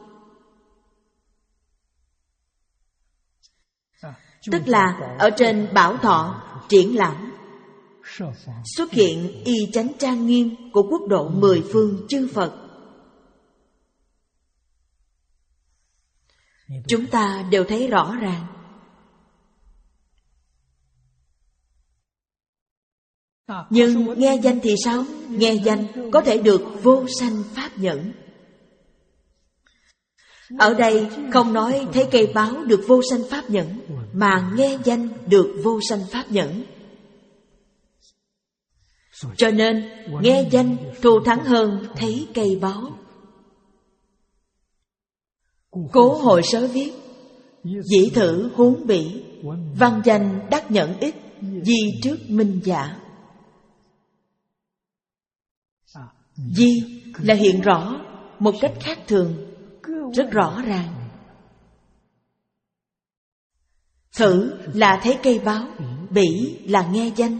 Tức là ở trên bảo thọ triển lãm xuất hiện y chánh trang nghiêm của quốc độ mười phương chư Phật. Chúng ta đều thấy rõ ràng. Nhưng nghe danh thì sao? Nghe danh có thể được vô sanh pháp nhẫn. Ở đây không nói thấy cây báo được vô sanh pháp nhẫn, mà nghe danh được vô sanh pháp nhẫn. Cho nên nghe danh thù thắng hơn thấy cây báo. Cố Hội Sớ viết: dĩ thử huống bỉ, văn danh đắc nhẫn ích, di trước minh giả. Di là hiện rõ một cách khác thường, rất rõ ràng. Thử là thấy cây báo, bỉ là nghe danh.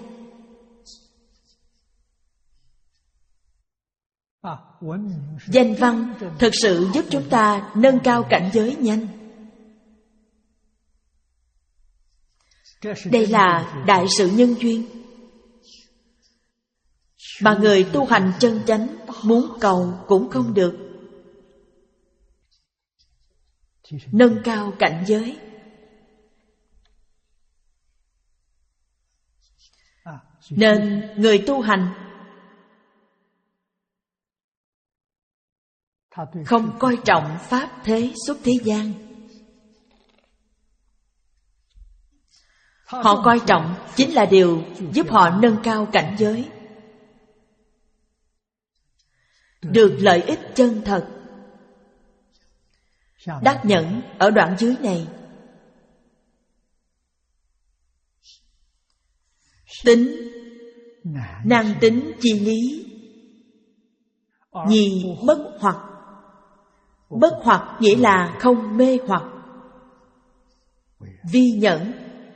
Danh văn thực sự giúp chúng ta nâng cao cảnh giới nhanh. Đây là đại sự nhân duyên mà người tu hành chân chánh muốn cầu cũng không được. Nâng cao cảnh giới. Nên người tu hành không coi trọng pháp thế xuất thế gian. Họ coi trọng chính là điều giúp họ nâng cao cảnh giới, được lợi ích chân thật. Đắc Nhẫn ở đoạn dưới này: tính năng tính chi lý, nhì bất hoặc. Bất hoặc nghĩa là không mê hoặc. Vi nhẫn.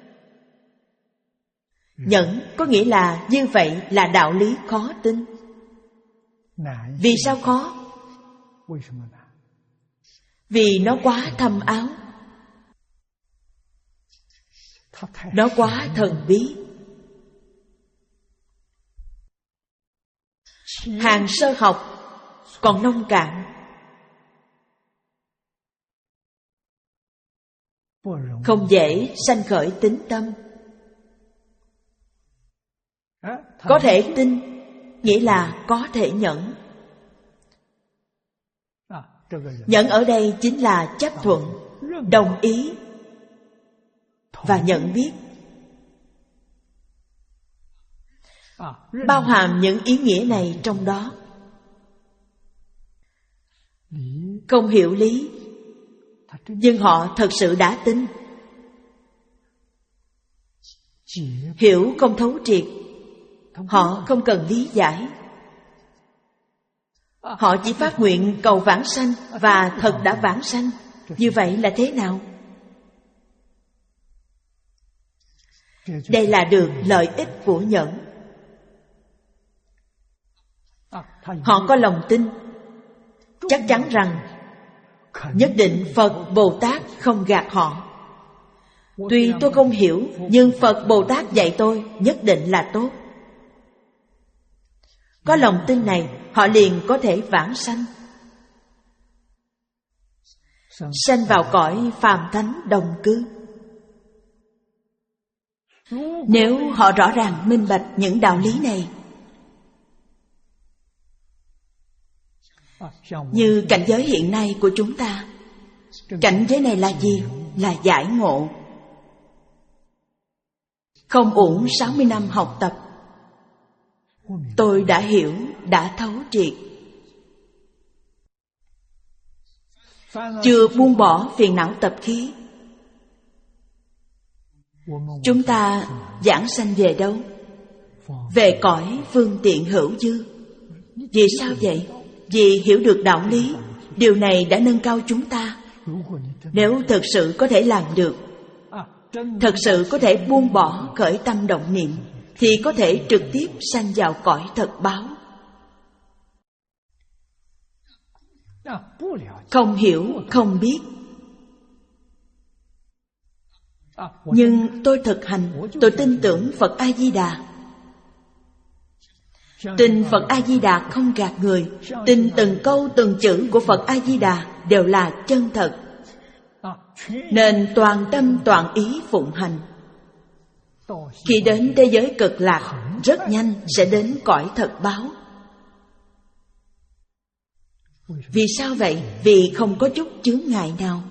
Nhẫn có nghĩa là như vậy là đạo lý khó tin. Vì sao khó? Vì nó quá thâm áo, nó quá thần bí. Hàng sơ học còn nông cạn, không dễ sanh khởi tín tâm. Có thể tin nghĩa là có thể nhẫn. Nhẫn ở đây chính là chấp thuận, đồng ý và nhận biết, bao hàm những ý nghĩa này trong đó. Không hiểu lý, nhưng họ thật sự đã tin. Hiểu không thấu triệt, họ không cần lý giải. Họ chỉ phát nguyện cầu vãng sanh và thật đã vãng sanh. Như vậy là thế nào? Đây là được lợi ích của nhẫn. Họ có lòng tin, chắc chắn rằng nhất định Phật Bồ Tát không gạt họ. Tuy tôi không hiểu, nhưng Phật Bồ Tát dạy tôi nhất định là tốt. Có lòng tin này, họ liền có thể vãng sanh, sanh vào cõi phàm thánh đồng cư. Nếu họ rõ ràng minh bạch những đạo lý này, như cảnh giới hiện nay của chúng ta, cảnh giới này là gì? Là giải ngộ. Không uổng sáu mươi năm học tập. Tôi đã hiểu, đã thấu triệt. Chưa buông bỏ phiền não tập khí. Chúng ta giảng sanh về đâu? Về cõi phương tiện hữu dư. Vì sao vậy? Vì hiểu được đạo lý. Điều này đã nâng cao chúng ta. Nếu thực sự có thể làm được, thật sự có thể buông bỏ khởi tâm động niệm, thì có thể trực tiếp sanh vào cõi thật báo. Không hiểu, không biết. Nhưng tôi thực hành, tôi tin tưởng Phật A-di-đà. Tin Phật A-di-đà không gạt người. Tin từng câu từng chữ của Phật A-di-đà đều là chân thật, nên toàn tâm toàn ý phụng hành. Khi đến thế giới cực lạc, rất nhanh sẽ đến cõi thật báo. Vì sao vậy? Vì không có chút chướng ngại nào.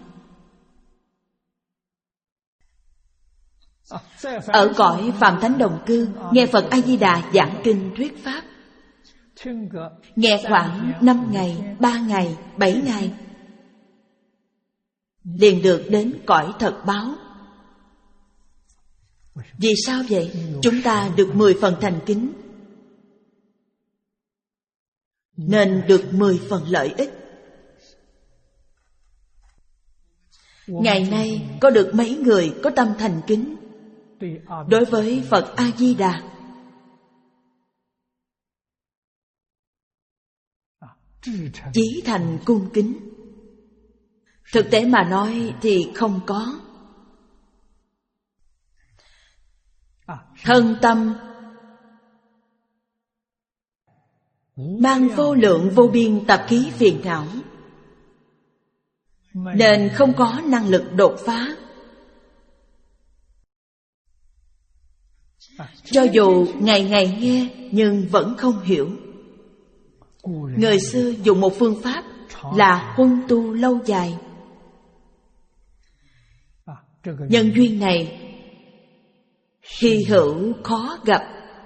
Ở cõi phàm thánh đồng cư, nghe Phật A-di-đà giảng kinh thuyết pháp, nghe khoảng năm ngày, ba ngày, bảy ngày, liền được đến cõi thật báo. Vì sao vậy? Chúng ta được mười phần thành kính, nên được mười phần lợi ích. Ngày nay có được mấy người có tâm thành kính đối với Phật A-di-đà? Chí thành cung kính. Thực tế mà nói thì không có. thân tâm mang vô lượng vô biên tập khí phiền não, nên không có năng lực đột phá. Cho dù ngày ngày nghe nhưng vẫn không hiểu. Người xưa dùng một phương pháp là huân tu lâu dài. Nhân duyên này hy hữu khó gặp.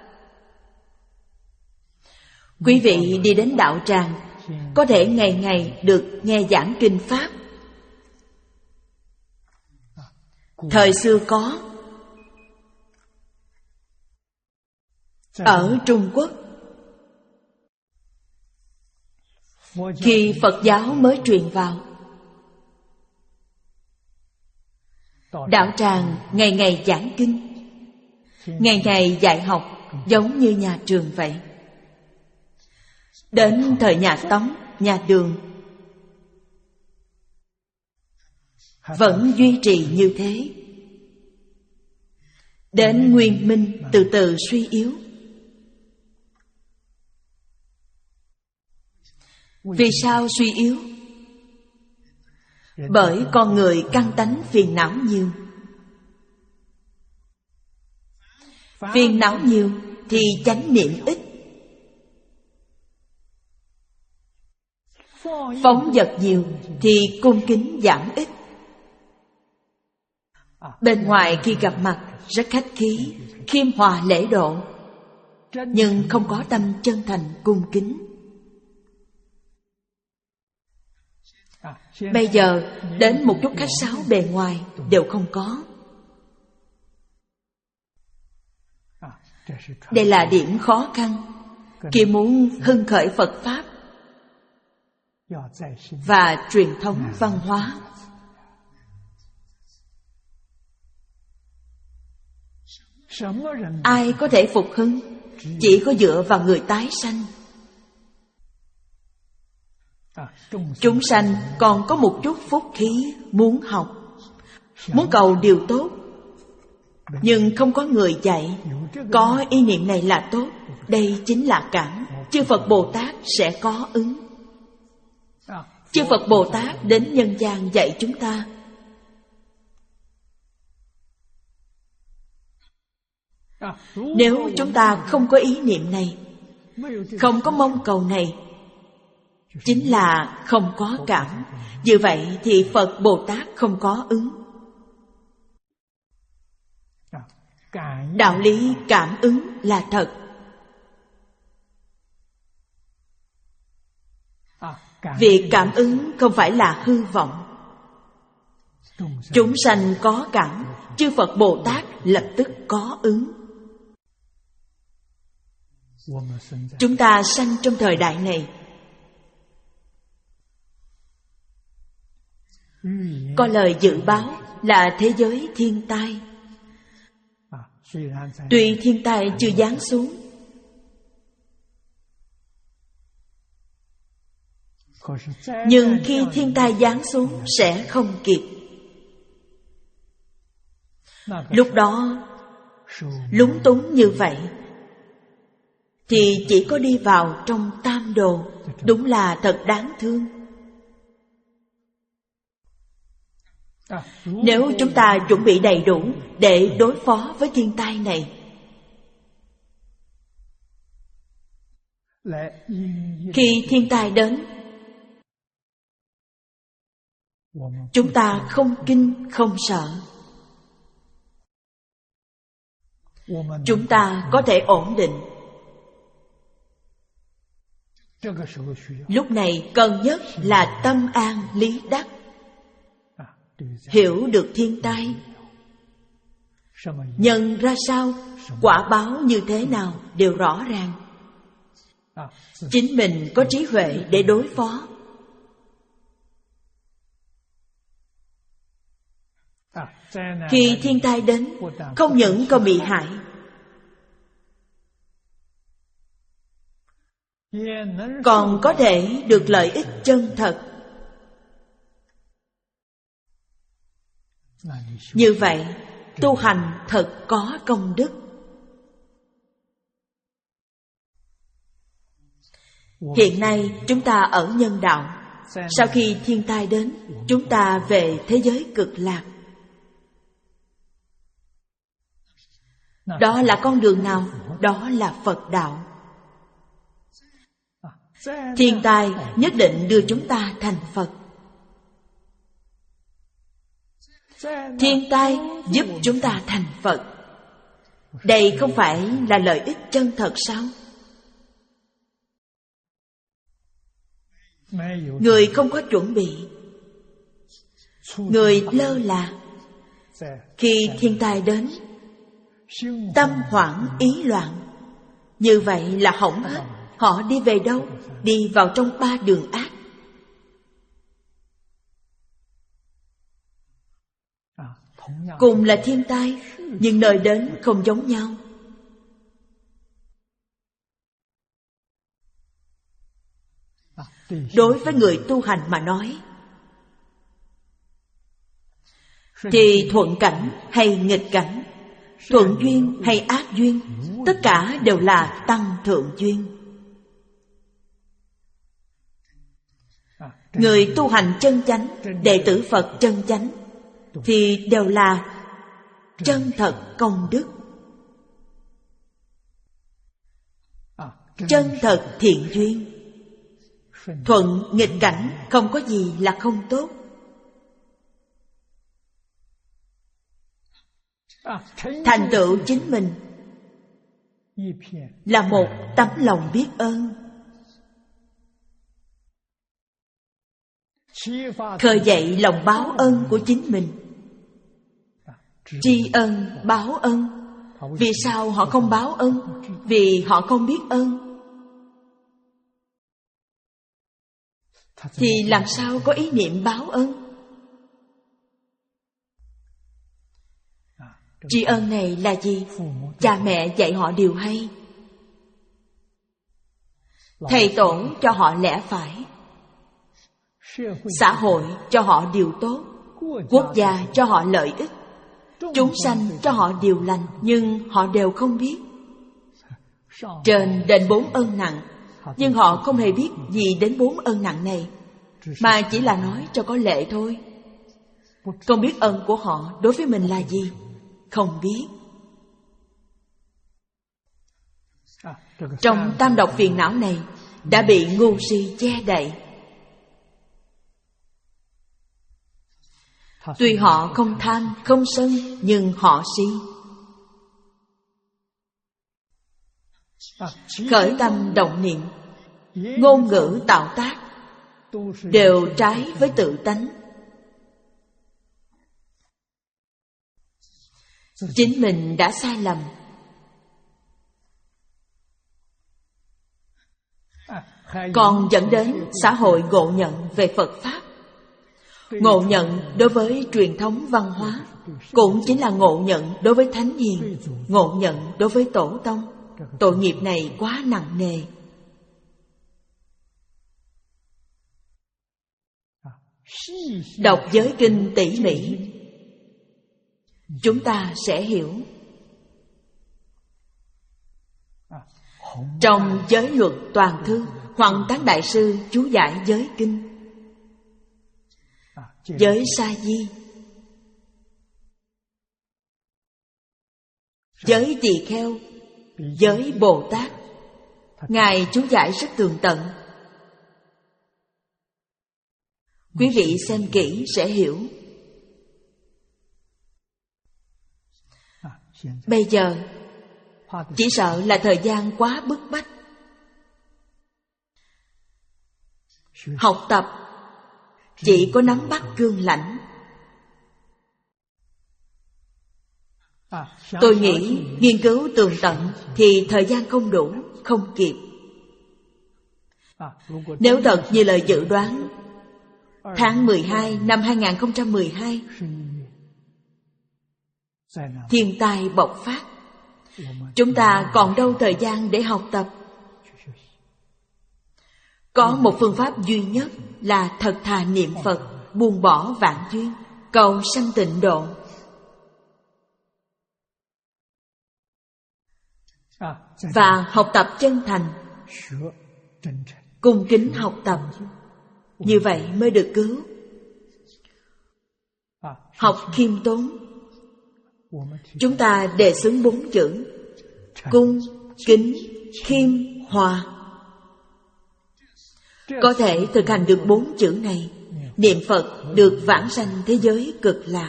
Quý vị đi đến đạo tràng, có thể ngày ngày được nghe giảng kinh pháp. Thời xưa có. Ở Trung Quốc, khi Phật giáo mới truyền vào, đạo tràng ngày ngày giảng kinh, ngày ngày dạy học, giống như nhà trường vậy. Đến thời nhà Tống, nhà Đường vẫn duy trì như thế. Đến Nguyên Minh từ từ suy yếu. Vì sao suy yếu? Bởi con người căn tánh phiền não nhiều. Phiền não nhiều thì chánh niệm ít. Phóng dật nhiều thì cung kính giảm ít. Bên ngoài khi gặp mặt rất khách khí, khiêm hòa lễ độ, nhưng không có tâm chân thành cung kính. Bây giờ đến một chút khách sáo bề ngoài đều không có. Đây là điểm khó khăn khi muốn hưng khởi Phật Pháp và truyền thống văn hóa. Ai có thể phục hưng? Chỉ có dựa vào người tái sanh. Chúng sanh còn có một chút phúc khí, muốn học, muốn cầu điều tốt, nhưng không có người dạy. Có ý niệm này là tốt, đây chính là cảm. Chư Phật Bồ Tát sẽ có ứng. Chư Phật Bồ Tát đến nhân gian dạy chúng ta. Nếu chúng ta không có ý niệm này, không có mong cầu này, chính là không có cảm. Như vậy thì Phật Bồ Tát không có ứng. Đạo lý cảm ứng là thật. Việc cảm ứng không phải là hư vọng. Chúng sanh có cảm, chư Phật Bồ Tát lập tức có ứng. Chúng ta sanh trong thời đại này, có lời dự báo là thế giới thiên tai. Tuy thiên tai chưa giáng xuống, nhưng khi thiên tai giáng xuống sẽ không kịp. Lúc đó lúng túng như vậy thì chỉ có đi vào trong tam đồ. Đúng là thật đáng thương. Nếu chúng ta chuẩn bị đầy đủ để đối phó với thiên tai này, khi thiên tai đến, chúng ta không kinh không sợ. Chúng ta có thể ổn định. Lúc này cần nhất là tâm an lý đắc. Hiểu được thiên tai, nhân ra sao, quả báo như thế nào đều rõ ràng. Chính mình có trí huệ để đối phó. Khi thiên tai đến, không những không bị hại, còn có thể được lợi ích chân thật. Như vậy, tu hành thật có công đức. Hiện nay chúng ta ở nhân đạo. Sau khi thiên tai đến, chúng ta về thế giới cực lạc. Đó là con đường nào? Đó là Phật đạo. Thiên tai nhất định đưa chúng ta thành Phật. Thiên tai giúp chúng ta thành Phật. Đây không phải là lợi ích chân thật sao? Người không có chuẩn bị, người lơ là, khi thiên tai đến, tâm hoảng ý loạn, như vậy là hỏng hết. Họ đi về đâu? Đi vào trong ba đường ác. Cùng là thiên tai, nhưng nơi đến không giống nhau. Đối với người tu hành mà nói, thì thuận cảnh hay nghịch cảnh, thuận duyên hay ác duyên, tất cả đều là tăng thượng duyên. Người tu hành chân chánh, đệ tử Phật chân chánh, thì đều là chân thật công đức, chân thật thiện duyên. Thuận nghịch cảnh không có gì là không tốt. Thành tựu chính mình là một tấm lòng biết ơn. Khơi dậy lòng báo ơn của chính mình. Tri ân báo ơn. Vì sao họ không báo ơn? Vì họ không biết ơn. Thì làm sao có ý niệm báo ơn? Tri ân này là gì? Cha mẹ dạy họ điều hay, thầy tổ cho họ lẽ phải, xã hội cho họ điều tốt, quốc gia cho họ lợi ích, chúng sanh cho họ điều lành, nhưng họ đều không biết. Trên đền bốn ơn nặng, nhưng họ không hề biết gì đến bốn ơn nặng này, mà chỉ là nói cho có lệ thôi. Không biết ơn của họ đối với mình là gì, không biết. Trong tam độc phiền não này đã bị ngu si che đậy. Tuy họ không tham, không sân, nhưng họ si. Khởi tâm động niệm, ngôn ngữ tạo tác đều trái với tự tánh. Chính mình đã sai lầm, còn dẫn đến xã hội ngộ nhận về Phật Pháp. Ngộ nhận đối với truyền thống văn hóa, cũng chính là ngộ nhận đối với thánh hiền, ngộ nhận đối với tổ tông. Tội nghiệp này quá nặng nề. Đọc giới kinh tỉ mỉ, chúng ta sẽ hiểu. Trong giới luật toàn thư, Hoằng Tán Đại Sư chú giải giới kinh. Giới Sa Di, giới Tỳ Kheo, giới Bồ Tát, Ngài chú giải rất tường tận. Quý vị xem kỹ sẽ hiểu. Bây giờ chỉ sợ là thời gian quá bức bách. Học tập chỉ có nắm bắt cương lãnh. Tôi nghĩ nghiên cứu tường tận thì thời gian không đủ, không kịp. Nếu thật như lời dự đoán, tháng mười hai năm hai nghìn không trăm mười hai, thiên tai bộc phát, chúng ta còn đâu thời gian để học tập. Có một phương pháp duy nhất là thật thà niệm Phật, buông bỏ vạn duyên, cầu sanh tịnh độ. Và học tập chân thành. cung kính học tập. Như vậy mới được cứu. Học khiêm tốn. Chúng ta đề xướng bốn chữ: cung, kính, khiêm, hòa. Có thể thực hành được bốn chữ này, niệm Phật được vãng sanh thế giới cực lạc.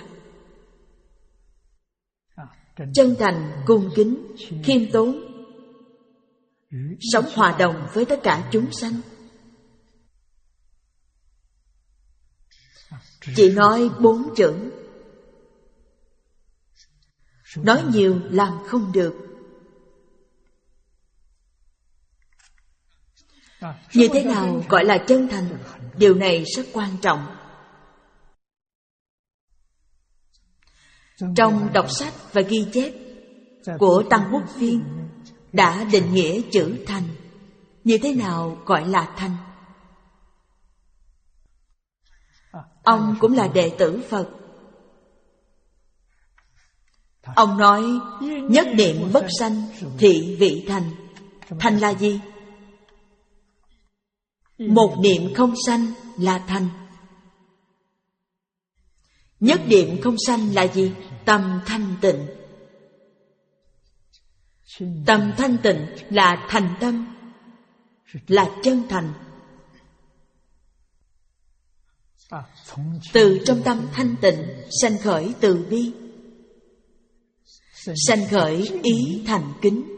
Chân thành, cung kính, khiêm tốn, sống hòa đồng với tất cả chúng sanh. Chỉ nói bốn chữ, nói nhiều làm không được. Như thế nào gọi là chân thành? Điều này rất quan trọng. Trong đọc sách và ghi chép của Tăng Quốc Phiên đã định nghĩa chữ thành. Như thế nào gọi là thành? Ông cũng là đệ tử Phật. Ông nói nhất niệm bất sanh thị vị thành. Thành là gì? Một niệm không sanh là thành. Nhất niệm không sanh là gì? Tâm thanh tịnh. Tâm thanh tịnh là thành tâm, là chân thành. Từ trong tâm thanh tịnh sanh khởi từ bi, sanh khởi ý thành kính.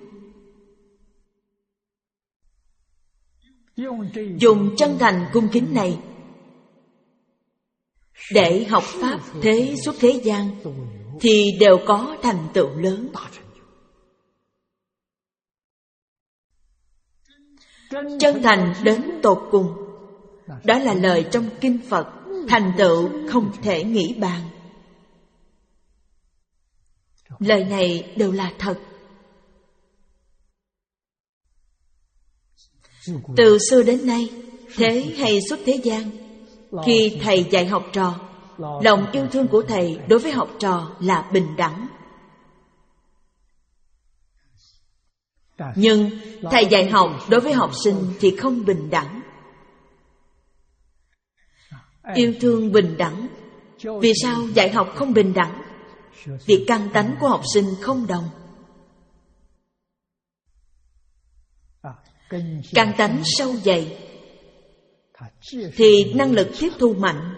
Dùng chân thành cung kính này để học Pháp thế xuất thế gian thì đều có thành tựu lớn. Chân thành đến tột cùng, đó là lời trong kinh Phật, thành tựu không thể nghĩ bàn. Lời này đều là thật. Từ xưa đến nay, thế hay suốt thế gian, khi thầy dạy học trò, lòng yêu thương của thầy đối với học trò là bình đẳng. Nhưng thầy dạy học đối với học sinh thì không bình đẳng. Yêu thương bình đẳng. Vì sao dạy học không bình đẳng? Vì căn tánh của học sinh không đồng. Căn tánh sâu dày thì năng lực tiếp thu mạnh,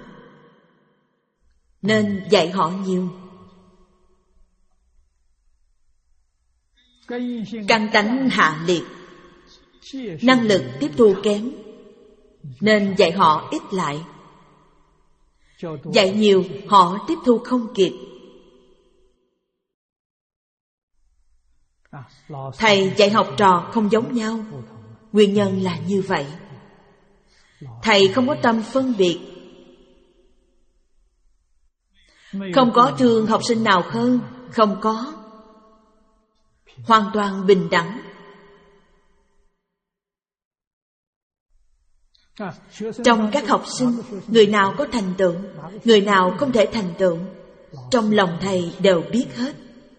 nên dạy họ nhiều. Căn tánh hạ liệt, năng lực tiếp thu kém, nên dạy họ ít lại. Dạy nhiều họ tiếp thu không kịp. Thầy dạy học trò không giống nhau. Nguyên nhân là như vậy. Thầy không có tâm phân biệt, không có thương học sinh nào hơn, không có. Hoàn toàn bình đẳng. Trong các học sinh, người nào có thành tựu, người nào không thể thành tựu, trong lòng thầy đều biết hết.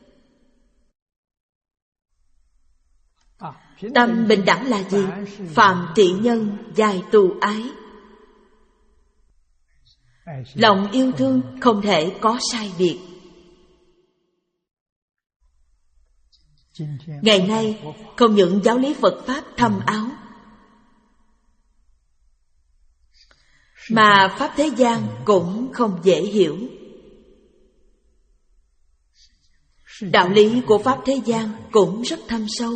Tâm bình đẳng là gì? Phạm trị nhân, dài tù ái. Lòng yêu thương không thể có sai biệt. Ngày nay, không những giáo lý Phật Pháp thâm áo, mà Pháp thế gian cũng không dễ hiểu. Đạo lý của Pháp thế gian cũng rất thâm sâu.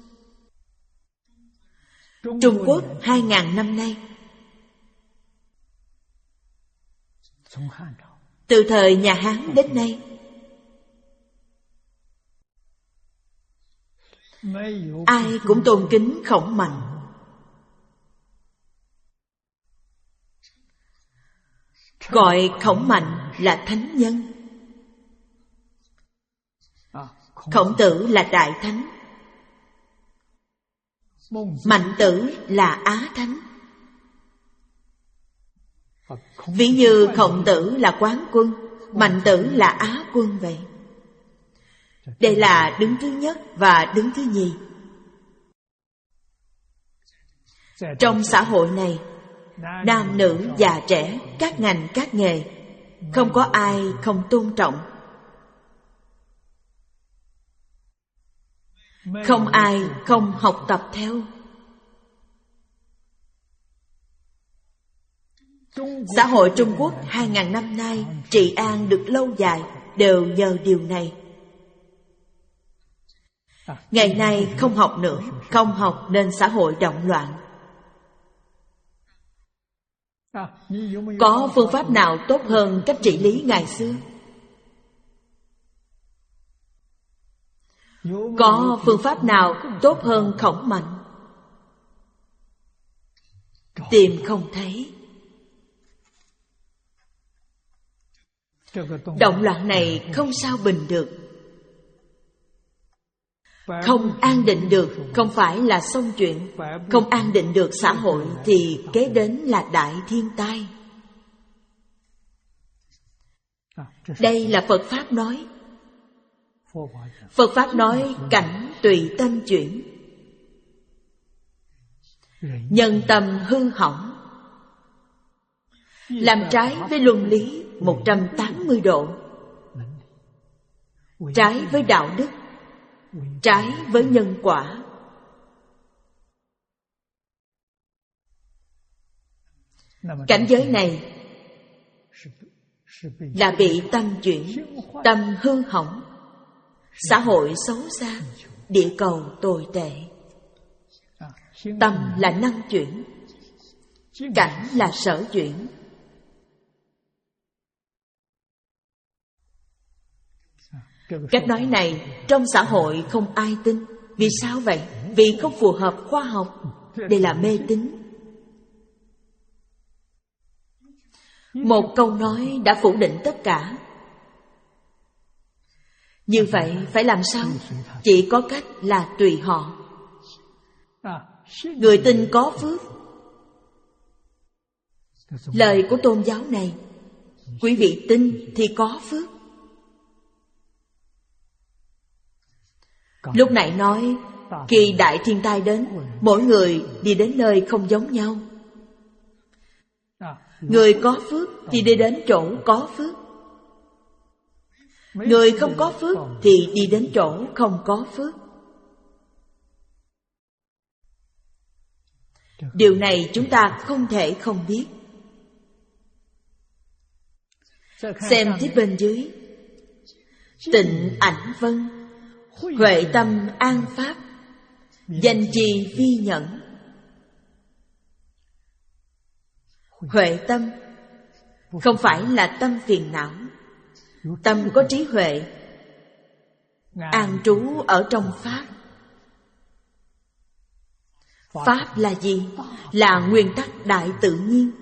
Trung Quốc hai ngàn năm nay, từ thời nhà Hán đến nay, ai cũng tôn kính Khổng Mạnh. Gọi Khổng Mạnh là thánh nhân. Khổng Tử là đại thánh, Mạnh Tử là á thánh. Ví như Khổng Tử là quán quân, Mạnh Tử là á quân vậy. Đây là đứng thứ nhất và đứng thứ nhì. Trong xã hội này, nam nữ già trẻ, các ngành các nghề, không có ai không tôn trọng, không ai không học tập theo. Xã hội Trung Quốc hai ngàn năm nay trị an được lâu dài đều nhờ điều này. Ngày nay không học nữa, không học nên xã hội động loạn. Có phương pháp nào tốt hơn cách trị lý ngày xưa? Có phương pháp nào tốt hơn Khổng Mạnh? Tìm không thấy. Động loạn này không sao bình được, không an định được, không phải là xong chuyện. Không an định được xã hội thì kế đến là đại thiên tai. Đây là Phật Pháp nói. Phật Pháp nói cảnh tùy tâm chuyển, nhân tâm hư hỏng, làm trái với luân lý một trăm tám mươi độ, trái với đạo đức, trái với nhân quả. Cảnh giới này là bị tâm chuyển, tâm hư hỏng, xã hội xấu xa, địa cầu tồi tệ. Tâm là năng chuyển, cảnh là sở chuyển. Cách nói này trong xã hội không ai tin. Vì sao vậy? Vì không phù hợp khoa học. Đây là mê tín. Một câu nói đã phủ định tất cả. Như vậy phải làm sao? Chỉ có cách là tùy họ. Người tin có phước. Lời của tôn giáo này, quý vị tin thì có phước. Lúc nãy nói, khi đại thiên tai đến, mỗi người đi đến nơi không giống nhau. Người có phước thì đi đến chỗ có phước, người không có phước thì đi đến chỗ không có phước. Điều này chúng ta không thể không biết. Xem tiếp bên dưới. Tịnh ảnh vân, huệ tâm an pháp, danh trì vi nhẫn. Huệ tâm không phải là tâm phiền não. Tâm có trí huệ, an trú ở trong pháp. Pháp là gì? Là nguyên tắc đại tự nhiên,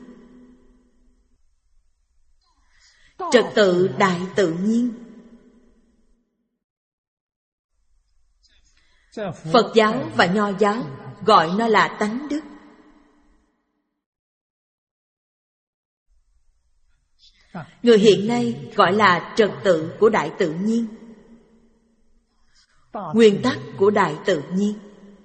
trật tự đại tự nhiên. Phật giáo và Nho giáo gọi nó là tánh đức. Người hiện nay gọi là trật tự của đại tự nhiên, nguyên tắc của đại tự nhiên.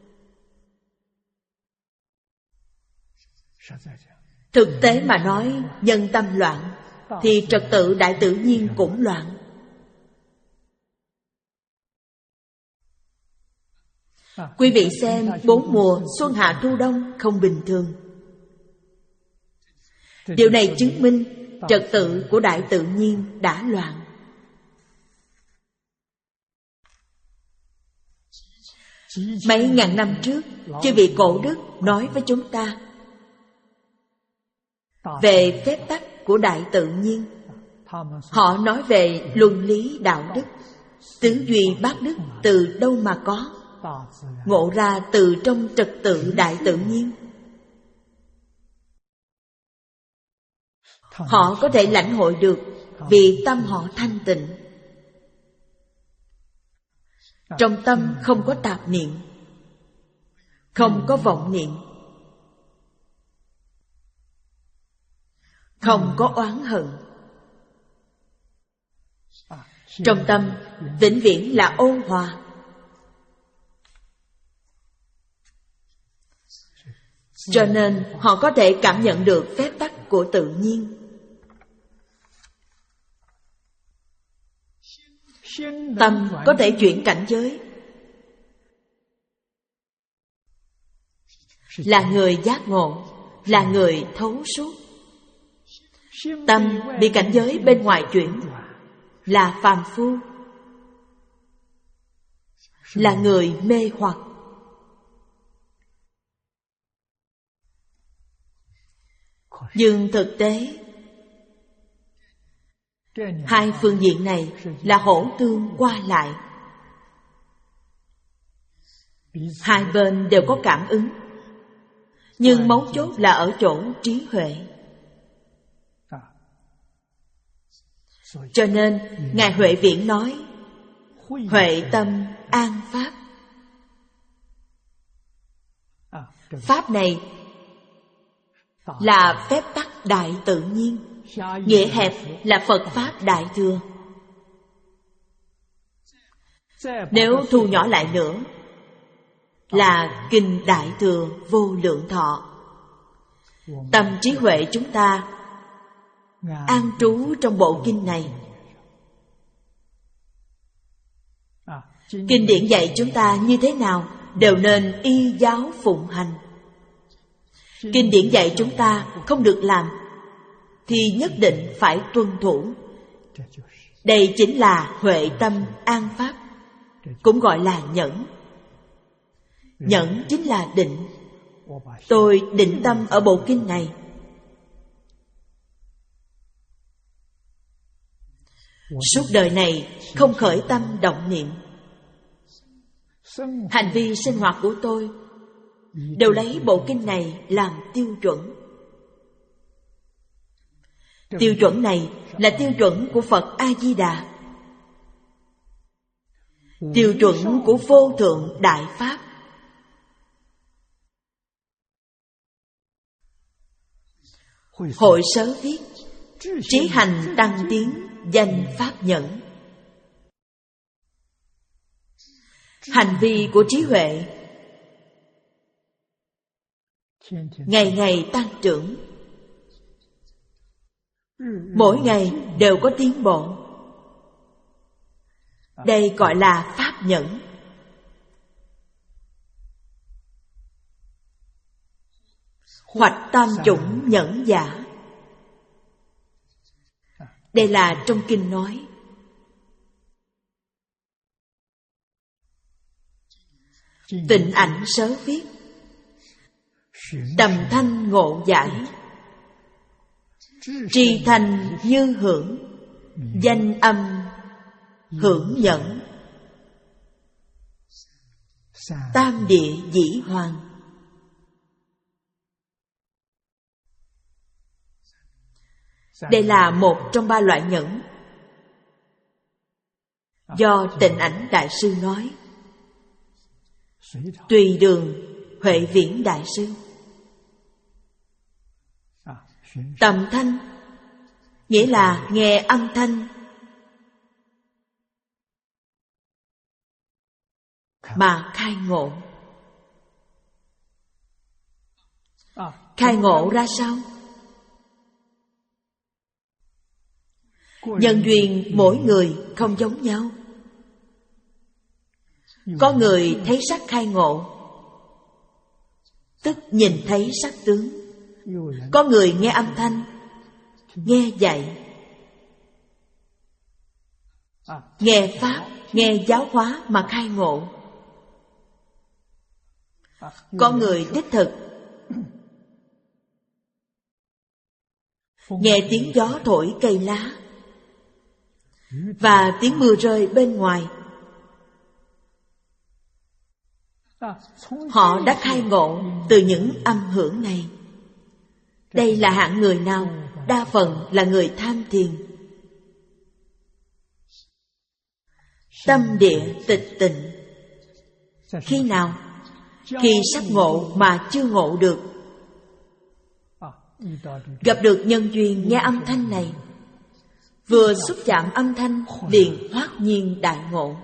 Thực tế mà nói, nhân tâm loạn thì trật tự đại tự nhiên cũng loạn. Quý vị xem bốn mùa xuân hạ thu đông không bình thường. Điều này chứng minh trật tự của đại tự nhiên đã loạn. Mấy ngàn năm trước, chư vị cổ đức nói với chúng ta về phép tắc của đại tự nhiên. Họ nói về luân lý đạo đức, tứ duy bát đức từ đâu mà có, ngộ ra từ trong trật tự đại tự nhiên. Họ có thể lãnh hội được vì tâm họ thanh tịnh. Trong tâm không có tạp niệm, không có vọng niệm, không có oán hận. Trong tâm vĩnh viễn là ôn hòa. cho nên họ có thể cảm nhận được phép tắc của tự nhiên. Tâm có thể chuyển cảnh giới, là người giác ngộ, là người thấu suốt. Tâm bị cảnh giới bên ngoài chuyển, là phàm phu, là người mê hoặc. Nhưng thực tế, hai phương diện này là hỗ tương qua lại. Hai bên đều có cảm ứng, nhưng mấu chốt là ở chỗ trí huệ. Cho nên Ngài Huệ Viễn nói, huệ tâm an pháp. Pháp này là phép tắc đại tự nhiên, nghĩa hẹp là Phật Pháp Đại Thừa. Nếu thu nhỏ lại nữa, là Kinh Đại Thừa Vô Lượng Thọ. Tâm trí huệ chúng ta an trú trong bộ kinh này. Kinh điển dạy chúng ta như thế nào đều nên y giáo phụng hành. Kinh điển dạy chúng ta không được làm thì nhất định phải tuân thủ. Đây chính là huệ tâm an pháp, cũng gọi là nhẫn. Nhẫn chính là định. Tôi định tâm ở bộ kinh này. Suốt đời này không khởi tâm động niệm. Hành vi sinh hoạt của tôi đều lấy bộ kinh này làm tiêu chuẩn. Tiêu chuẩn này là tiêu chuẩn của Phật A-di-đà, tiêu chuẩn của vô thượng đại pháp. Hội sớ viết, trí hành tăng tiến danh pháp nhẫn. Hành vi của trí huệ ngày ngày tăng trưởng, mỗi ngày đều có tiến bộ. Đây gọi là pháp nhẫn. Hoạch tam chủng nhẫn giả. Đây là trong kinh nói. Tịnh ảnh sớ viết, trầm thanh ngộ giải, tri thành như hưởng, danh âm hưởng nhẫn, tam địa dĩ hoàng. Đây là một trong ba loại nhẫn do Tịnh Ảnh Đại Sư nói. Tùy đường Huệ Viễn Đại Sư. Tầm thanh nghĩa là nghe âm thanh mà khai ngộ. Khai ngộ ra sao? Nhân duyên mỗi người không giống nhau. Có người thấy sắc khai ngộ, tức nhìn thấy sắc tướng. Có người nghe âm thanh, nghe dạy, nghe pháp, nghe giáo hóa mà khai ngộ. Có người đích thực nghe tiếng gió thổi cây lá và tiếng mưa rơi bên ngoài. Họ đã khai ngộ từ những âm hưởng này. Đây là hạng người nào? Đa phần là người tham thiền. Tâm địa tịch tịnh. Khi nào? Khi sắp ngộ mà chưa ngộ được. Gặp được nhân duyên nghe âm thanh này, vừa xúc chạm âm thanh liền hoát nhiên đại ngộ.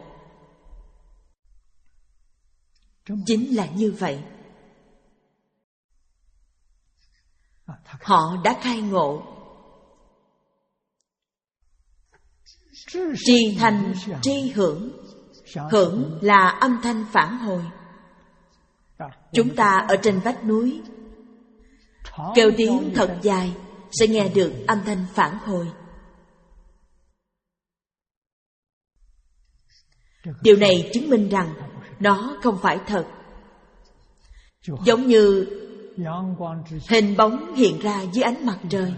Chính là như vậy. họ đã khai ngộ. Tri thanh, tri hưởng. Hưởng là âm thanh phản hồi. Chúng ta ở trên vách núi kêu tiếng thật dài sẽ nghe được âm thanh phản hồi. Điều này chứng minh rằng nó không phải thật. Giống như hình bóng hiện ra dưới ánh mặt trời.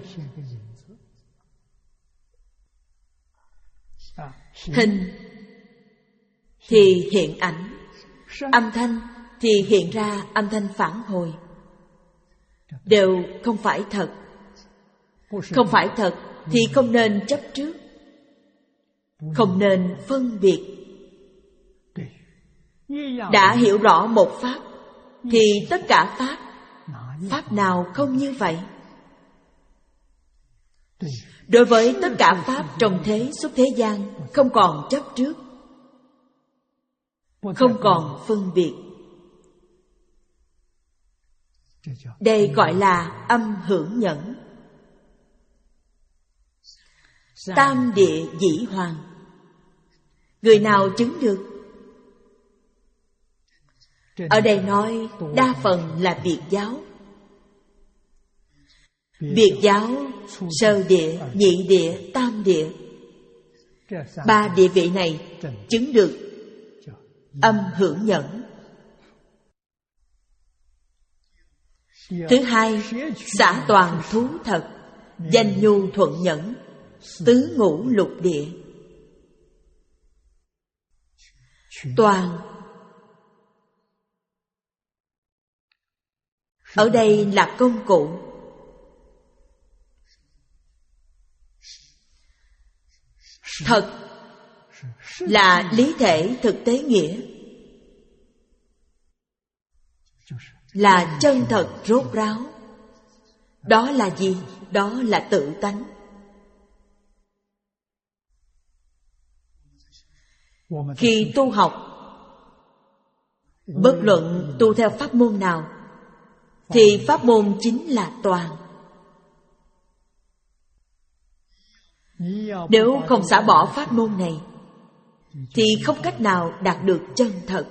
Hình thì hiện ảnh, âm thanh thì hiện ra âm thanh phản hồi. Đều không phải thật. Không phải thật thì không nên chấp trước, không nên phân biệt. Đã hiểu rõ một pháp thì tất cả pháp, pháp nào không như vậy? Đối với tất cả pháp trong thế xuất thế gian, không còn chấp trước, không còn phân biệt. Đây gọi là âm hưởng nhẫn. Tam địa dĩ hoàng. Người nào chứng được? Ở đây nói đa phần là biệt giáo. Biệt giáo sơ địa, nhị địa, tam địa. Ba địa vị này chứng được âm hưởng nhẫn. Thứ hai, xả toàn thú thật, danh nhu thuận nhẫn, tứ ngũ lục địa. Toàn ở đây là công cụ. Thật là lý thể thực tế nghĩa, là chân thật rốt ráo. Đó là gì? Đó là tự tánh. Khi tu học, bất luận tu theo pháp môn nào, thì pháp môn chính là toàn. Nếu không xả bỏ pháp môn này, thì không cách nào đạt được chân thật.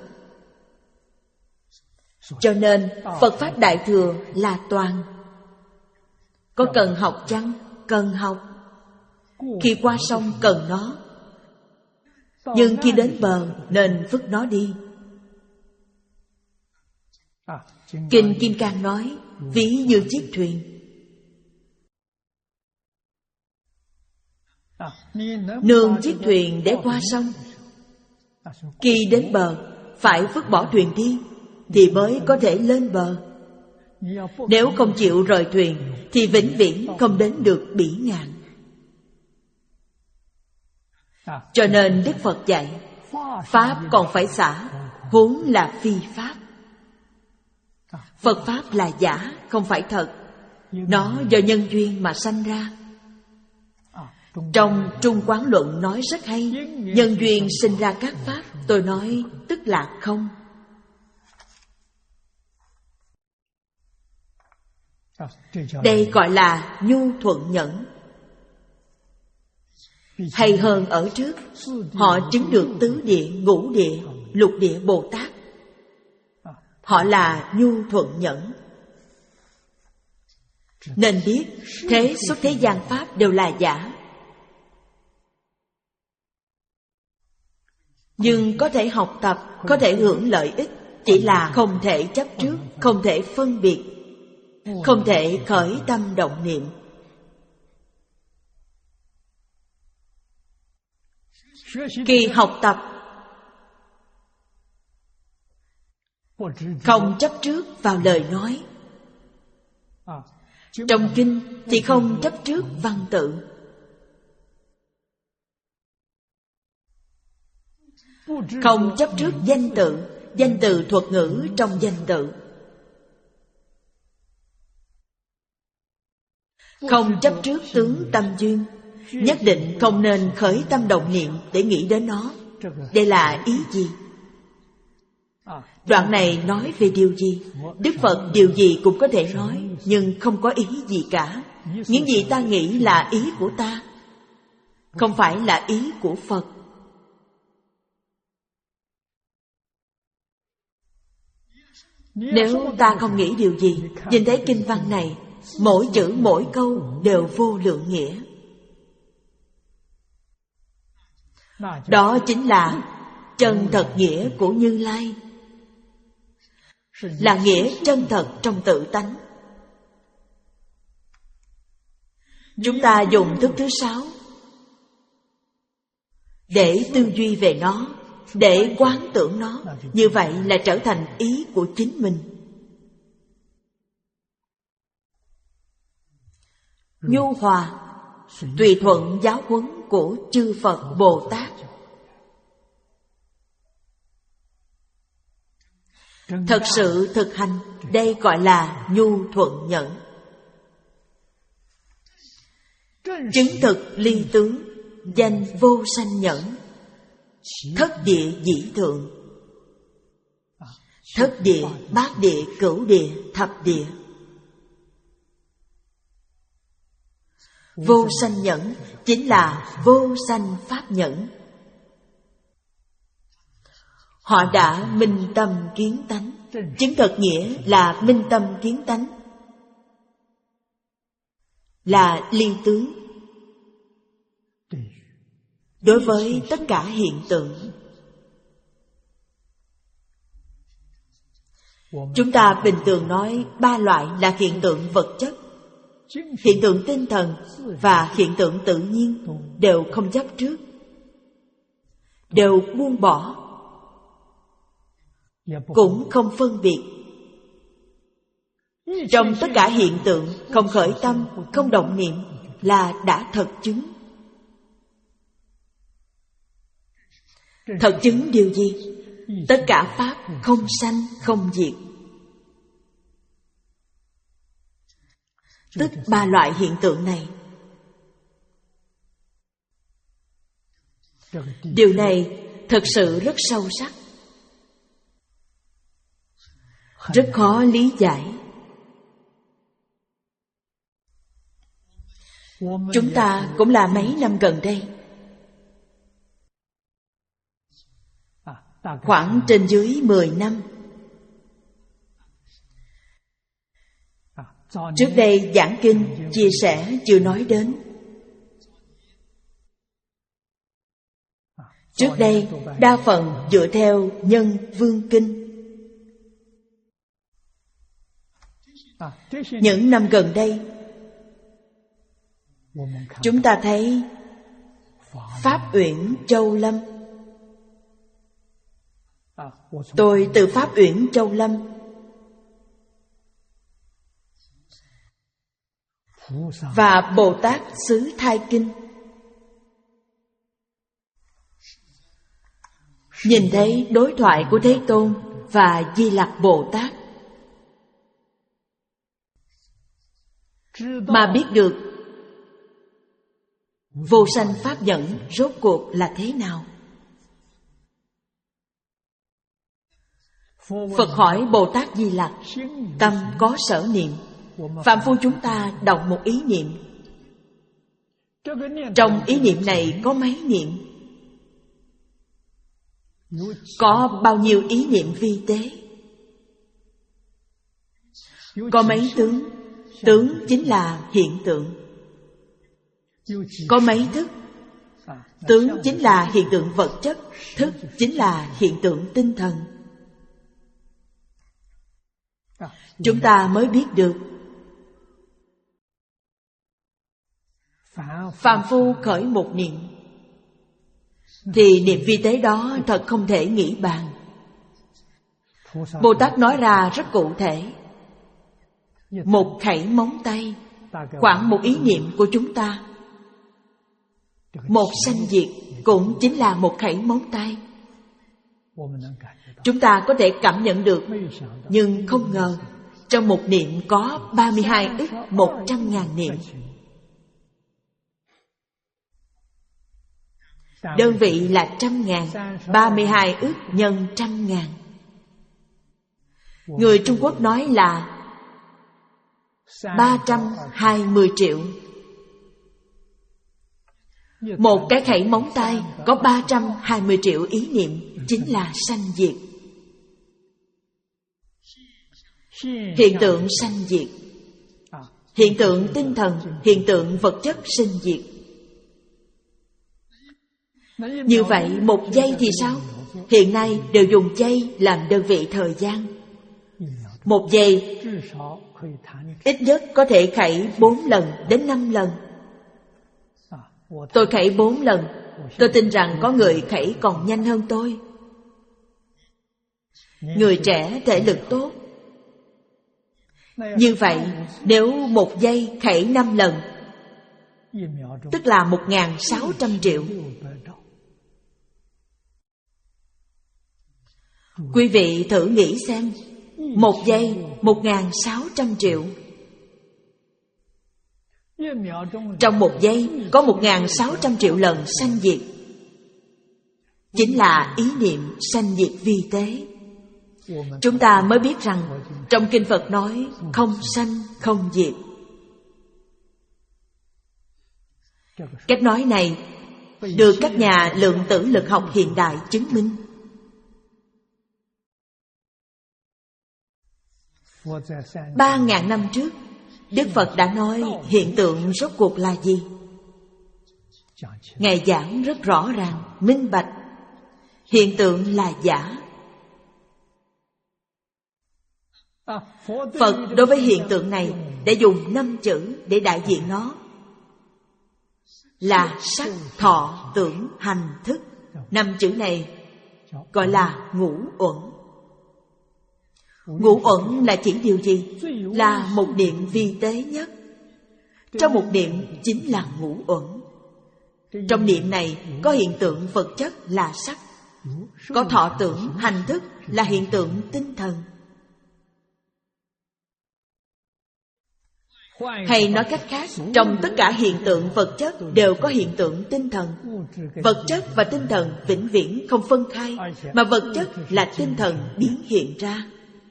Cho nên Phật Pháp Đại Thừa là toàn. Có cần học chăng? Cần học. Khi qua sông cần nó, nhưng khi đến bờ nên vứt nó đi. Kinh Kim Cang nói ví như chiếc thuyền. Nương chiếc thuyền để qua sông. Khi đến bờ phải vứt bỏ thuyền đi thì mới có thể lên bờ. Nếu không chịu rời thuyền thì vĩnh viễn không đến được bỉ ngạn. Cho nên Đức Phật dạy pháp còn phải xả, huống là phi pháp. Phật Pháp là giả, không phải thật. Nó do nhân duyên mà sanh ra. Trong Trung Quán Luận nói rất hay. Nhân duyên sinh ra các pháp. Tôi nói tức là không. Đây gọi là nhu thuận nhẫn. Hay hơn ở trước, họ chứng được tứ địa, ngũ địa, lục địa Bồ Tát. Họ là nhu thuận nhẫn. Nên biết thế xuất thế gian pháp đều là giả. Nhưng có thể học tập, có thể hưởng lợi ích, chỉ là không thể chấp trước, không thể phân biệt, không thể khởi tâm động niệm. Khi học tập, không chấp trước vào lời nói. Trong kinh thì không chấp trước văn tự. Không chấp trước danh tự, danh từ thuật ngữ trong danh tự. Không chấp trước tướng tâm duyên. Nhất định không nên khởi tâm động niệm để nghĩ đến nó. Đây là ý gì? Đoạn này nói về điều gì? Đức Phật điều gì cũng có thể nói, nhưng không có ý gì cả. Những gì ta nghĩ là ý của ta, không phải là ý của Phật. Nếu ta không nghĩ điều gì, nhìn thấy kinh văn này, mỗi chữ mỗi câu đều vô lượng nghĩa. Đó chính là chân thật nghĩa của Như Lai, là nghĩa chân thật trong tự tánh. Chúng ta dùng thức thứ sáu để tư duy về nó, để quán tưởng nó. Như vậy là trở thành ý của chính mình. Nhu hòa, tùy thuận giáo huấn của chư Phật Bồ Tát. Thật sự thực hành, đây gọi là nhu thuận nhẫn. Chứng thực ly tướng, danh vô sanh nhẫn. Thất địa dĩ thượng. Thất địa, bát địa, cửu địa, thập địa. Vô sanh nhẫn chính là vô sanh pháp nhẫn. Họ đã minh tâm kiến tánh. Chứng thật nghĩa là minh tâm kiến tánh, là ly tướng đối với tất cả hiện tượng. Chúng ta bình thường nói ba loại là hiện tượng vật chất, hiện tượng tinh thần và hiện tượng tự nhiên, đều không chấp trước, đều buông bỏ, cũng không phân biệt. Trong tất cả hiện tượng không khởi tâm, không động niệm là đã thật chứng. Thật chứng điều gì? Tất cả pháp không sanh không diệt. Tức ba loại hiện tượng này. Điều này thật sự rất sâu sắc, rất khó lý giải. Chúng ta cũng là mấy năm gần đây, khoảng trên dưới mười năm. Trước đây giảng kinh, chia sẻ chưa nói đến. Trước đây đa phần dựa theo Nhân Vương Kinh. Những năm gần đây, chúng ta thấy Pháp Uyển Châu Lâm. Tôi từ Pháp Uyển Châu Lâm và Bồ Tát xứ Thai Kinh, nhìn thấy đối thoại của Thế Tôn và Di Lặc Bồ Tát, mà biết được vô sanh pháp nhẫn rốt cuộc là thế nào. Phật hỏi Bồ Tát Di Lặc, tâm có sở niệm. Phạm phu chúng ta động một ý niệm, trong ý niệm này có mấy niệm? Có bao nhiêu ý niệm vi tế? Có mấy tướng? Tướng chính là hiện tượng. Có mấy thức? Tướng chính là hiện tượng vật chất, thức chính là hiện tượng tinh thần. Chúng ta mới biết được phàm phu khởi một niệm thì niệm vi tế đó thật không thể nghĩ bàn. Bồ Tát nói ra rất cụ thể. Một khẩy móng tay, khoảng một ý niệm của chúng ta. Một sanh diệt cũng chính là một khẩy móng tay. Chúng ta có thể cảm nhận được, nhưng không ngờ trong một niệm có ba mươi hai ức một trăm ngàn niệm. Đơn vị là trăm ngàn, ba mươi hai ức nhân trăm ngàn. Người Trung Quốc nói là ba trăm hai mươi triệu. Một cái khẩy móng tay có ba trăm hai mươi triệu ý niệm, chính là sanh diệt. Hiện tượng sanh diệt, hiện tượng tinh thần, hiện tượng vật chất sinh diệt. Như vậy một giây thì sao? Hiện nay đều dùng giây làm đơn vị thời gian. Một giây ít nhất có thể khẩy bốn lần đến năm lần. Tôi khẩy bốn lần, tôi tin rằng có người khẩy còn nhanh hơn tôi. Người trẻ thể lực tốt. Như vậy nếu một giây khẩy năm lần, tức là một nghìn sáu trăm triệu. Quý vị thử nghĩ xem, một giây một nghìn sáu trăm triệu. Trong một giây có một nghìn sáu trăm triệu lần sanh diệt. Chính là ý niệm sanh diệt vi tế. Chúng ta mới biết rằng trong Kinh Phật nói không sanh không diệt. Cách nói này được các nhà lượng tử lực học hiện đại chứng minh. Ba ngàn năm trước, Đức Phật đã nói hiện tượng rốt cuộc là gì? Ngài giảng rất rõ ràng, minh bạch. Hiện tượng là giả. Phật đối với hiện tượng này đã dùng năm chữ để đại diện nó, là sắc, thọ, tưởng, hành, thức. Năm chữ này gọi là ngũ uẩn. Ngũ uẩn là chỉ điều gì? Là một niệm vi tế nhất. Trong một niệm chính là ngũ uẩn. Trong niệm này có hiện tượng vật chất là sắc, có thọ tưởng, hành thức là hiện tượng tinh thần. Hay nói cách khác, trong tất cả hiện tượng vật chất đều có hiện tượng tinh thần. Vật chất và tinh thần vĩnh viễn không phân khai, mà vật chất là tinh thần biến hiện ra.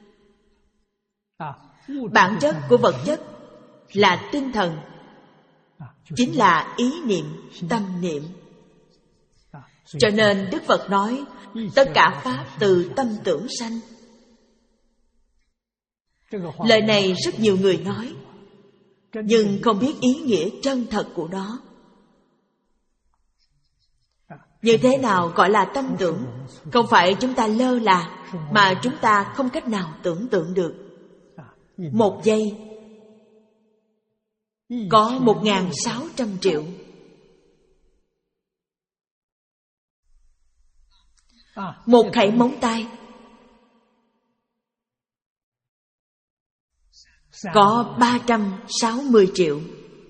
Bản chất của vật chất là tinh thần, chính là ý niệm, tâm niệm. Cho nên Đức Phật nói tất cả pháp từ tâm tưởng sanh. Lời này rất nhiều người nói, nhưng không biết ý nghĩa chân thật của nó. Như thế nào gọi là tâm tưởng? Không phải chúng ta lơ là, mà chúng ta không cách nào tưởng tượng được. Một giây có một nghìn sáu trăm triệu. Một khẩy móng tay có ba trăm sáu mươi triệu.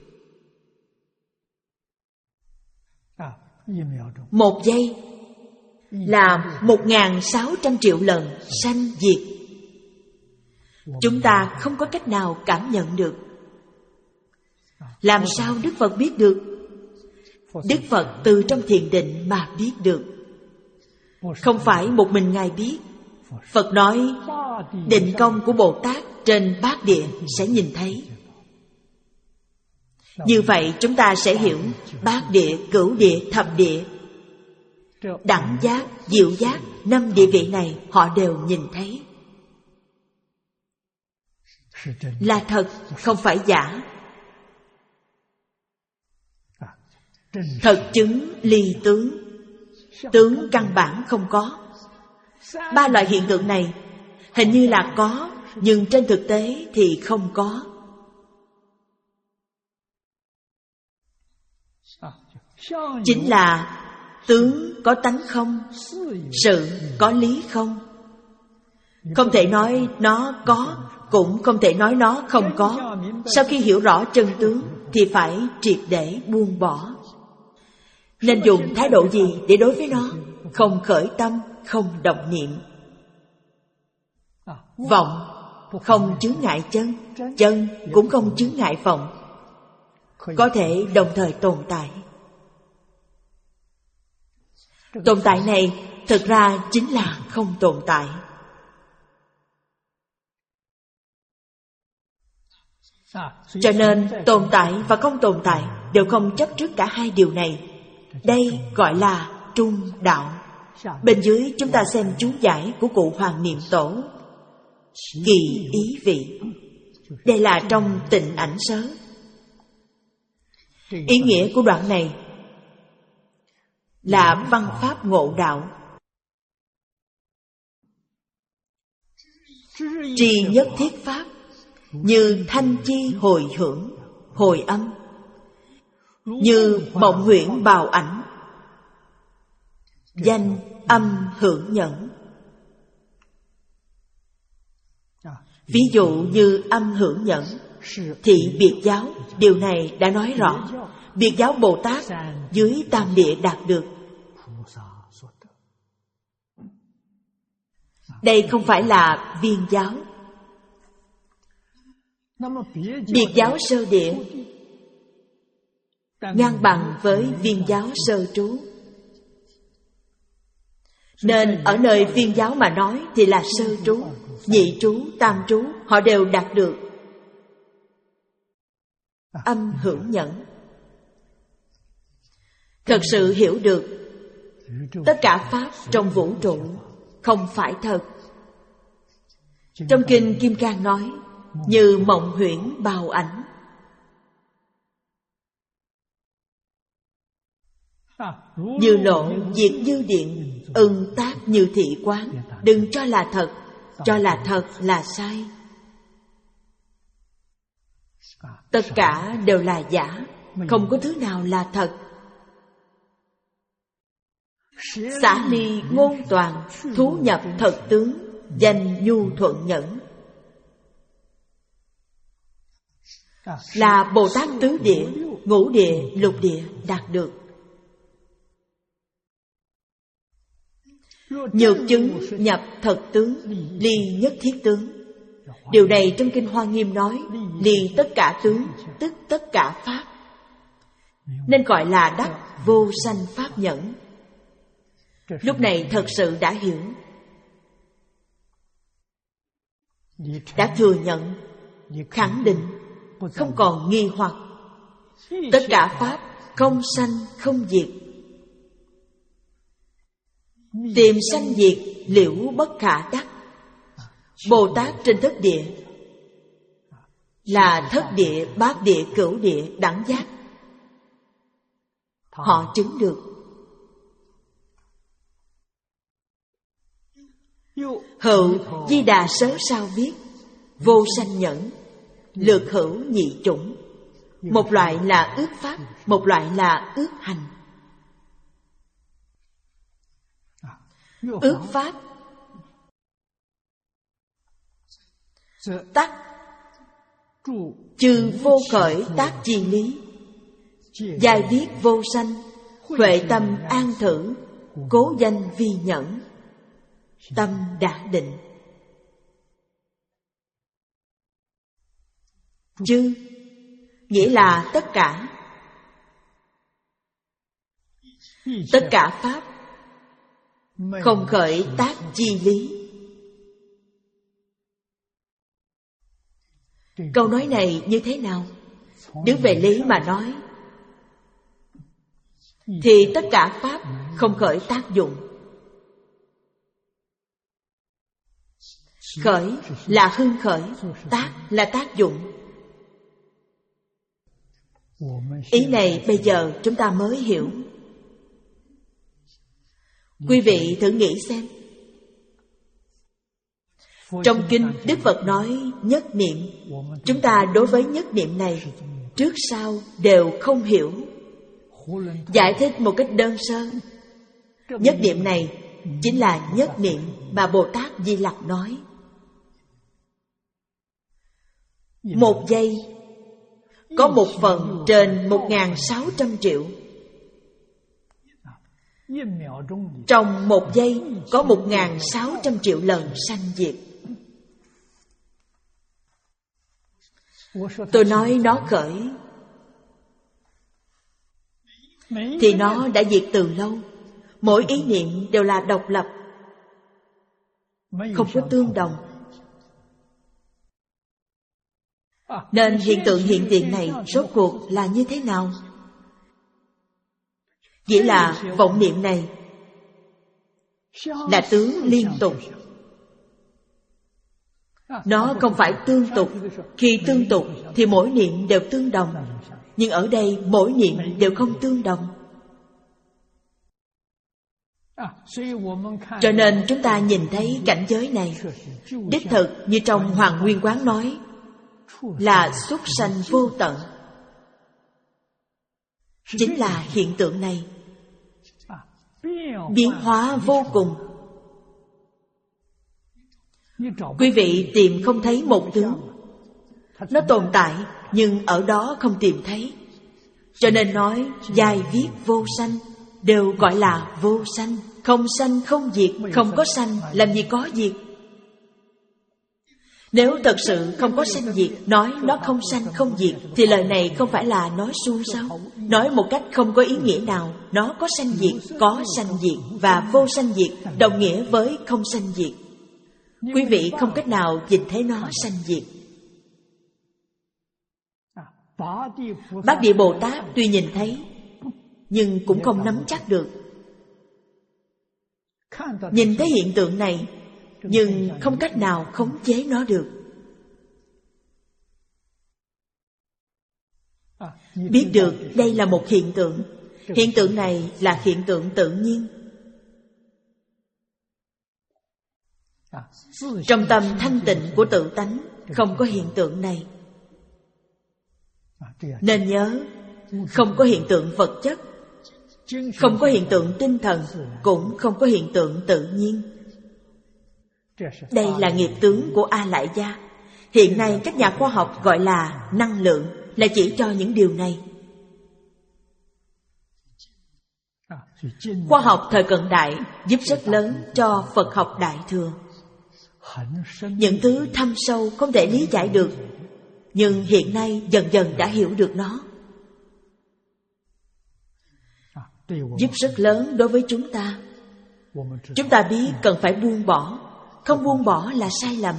Một giây là một nghìn sáu trăm triệu lần sanh diệt. Chúng ta không có cách nào cảm nhận được. Làm sao Đức Phật biết được? Đức Phật từ trong thiền định mà biết được. Không phải một mình Ngài biết. Phật nói định công của Bồ Tát trên bát địa sẽ nhìn thấy. Như vậy chúng ta sẽ hiểu bát địa, cửu địa, thập địa, đẳng giác, diệu giác, năm địa vị này họ đều nhìn thấy. Là thật, không phải giả. Thật chứng ly tướng, tướng căn bản không có. Ba loại hiện tượng này hình như là có, nhưng trên thực tế thì không có. Chính là tướng có tánh không, sự có lý không. Không thể nói nó có, cũng không thể nói nó không có. Sau khi hiểu rõ chân tướng thì phải triệt để buông bỏ. Nên dùng thái độ gì để đối với nó? Không khởi tâm, không động niệm. Vọng không chướng ngại chân, chân cũng không chướng ngại vọng. Có thể đồng thời tồn tại. Tồn tại này thực ra chính là không tồn tại. Cho nên tồn tại và không tồn tại đều không chấp trước cả hai điều này. Đây gọi là trung đạo. Bên dưới chúng ta xem chú giải của cụ Hoàng Niệm Tổ. Kỳ ý vị. Đây là trong Tịnh Ảnh Sớ. Ý nghĩa của đoạn này là văn pháp ngộ đạo. Tri nhất thiết pháp, như thanh chi hồi hưởng, hồi âm, như mộng huyễn bào ảnh, danh âm hưởng nhẫn. Ví dụ như âm hưởng nhẫn, thị biệt giáo, điều này đã nói rõ. Biệt giáo Bồ Tát dưới tam địa đạt được. Đây không phải là viên giáo. Biệt giáo sơ địa ngang bằng với viên giáo sơ trú. Nên ở nơi viên giáo mà nói thì là sơ trú, nhị trú, tam trú, họ đều đạt được âm hưởng nhẫn. Thật sự hiểu được tất cả pháp trong vũ trụ không phải thật. Trong kinh Kim Cang nói, như mộng huyễn bào ảnh. Như lộ diệt như điện, ưng tác như thị quán. Đừng cho là thật, cho là thật là sai. Tất cả đều là giả, không có thứ nào là thật. Xả ly ngôn toàn, thú nhập thật tướng, danh nhu thuận nhẫn. Là Bồ Tát tứ địa, ngũ địa, lục địa đạt được. Nhược chứng nhập thật tướng, ly nhất thiết tướng. Điều này trong kinh Hoa Nghiêm nói, ly tất cả tướng, tức tất cả pháp, nên gọi là đắc vô sanh pháp nhẫn. Lúc này thật sự đã hiểu, đã thừa nhận, khẳng định, không còn nghi hoặc. Tất cả pháp không sanh không diệt. Tìm sanh diệt liễu bất khả đắc. Bồ Tát trên thất địa là thất địa, bát địa, cửu địa, đẳng giác, họ chứng được. Hữu Di Đà Sớ sao viết, vô sanh nhẫn, lược hữu nhị chủng. Một loại là ước pháp, một loại là ước hành. Ước pháp tắc chư vô khởi tác chi lý, giai viết vô sanh, huệ tâm an thử, cố danh vi nhẫn, tâm đã định. Chư nghĩa là tất cả. Tất cả pháp không khởi tác chi lý. Câu nói này như thế nào? Đứng về lý mà nói thì tất cả pháp không khởi tác dụng. Khởi là hưng khởi, tác là tác dụng. Ý này bây giờ chúng ta mới hiểu. Quý vị thử nghĩ xem. Trong kinh Đức Phật nói nhất niệm, chúng ta đối với nhất niệm này trước sau đều không hiểu. Giải thích một cách đơn sơ, nhất niệm này chính là nhất niệm mà Bồ Tát Di Lặc nói. Một giây có một phần trên một nghìn sáu trăm triệu. Trong một giây có một nghìn sáu trăm triệu lần sanh diệt. Tôi nói nó khởi thì nó đã diệt từ lâu. Mỗi ý niệm đều là độc lập, không có tương đồng. Nên hiện tượng hiện tiền này rốt cuộc là như thế nào? Nghĩa là vọng niệm này là tướng liên tục. Nó không phải tương tục. Khi tương tục thì mỗi niệm đều tương đồng, nhưng ở đây mỗi niệm đều không tương đồng. Cho nên chúng ta nhìn thấy cảnh giới này, đích thực như trong Hoàng Nguyên Quán nói, là xuất sanh vô tận. Chính là hiện tượng này, biến hóa vô cùng. Quý vị tìm không thấy một tướng, nó tồn tại nhưng ở đó không tìm thấy. Cho nên nói giai viết vô sanh, đều gọi là vô sanh. Không sanh không diệt, không có sanh làm gì có diệt. Nếu thật sự không có sanh diệt, nói nó không sanh không diệt, thì lời này không phải là nói suông sao? Nói một cách không có ý nghĩa nào. Nó có sanh diệt, có sanh diệt và vô sanh diệt đồng nghĩa với không sanh diệt. Quý vị không cách nào nhìn thấy nó sanh diệt. Bát Địa Bồ Tát tuy nhìn thấy, nhưng cũng không nắm chắc được. Nhìn thấy hiện tượng này, nhưng không cách nào khống chế nó được. Biết được đây là một hiện tượng. Hiện tượng này là hiện tượng tự nhiên. Trong tâm thanh tịnh của tự tánh không có hiện tượng này. Nên nhớ, không có hiện tượng vật chất, không có hiện tượng tinh thần, cũng không có hiện tượng tự nhiên. Đây là nghiệp tướng của A Lại Gia. Hiện nay các nhà khoa học gọi là năng lượng, là chỉ cho những điều này. Khoa học thời cận đại giúp rất lớn cho Phật học Đại Thừa. Những thứ thâm sâu không thể lý giải được, nhưng hiện nay dần dần đã hiểu được nó. Giúp rất lớn đối với chúng ta. Chúng ta biết cần phải buông bỏ. Không buông bỏ là sai lầm.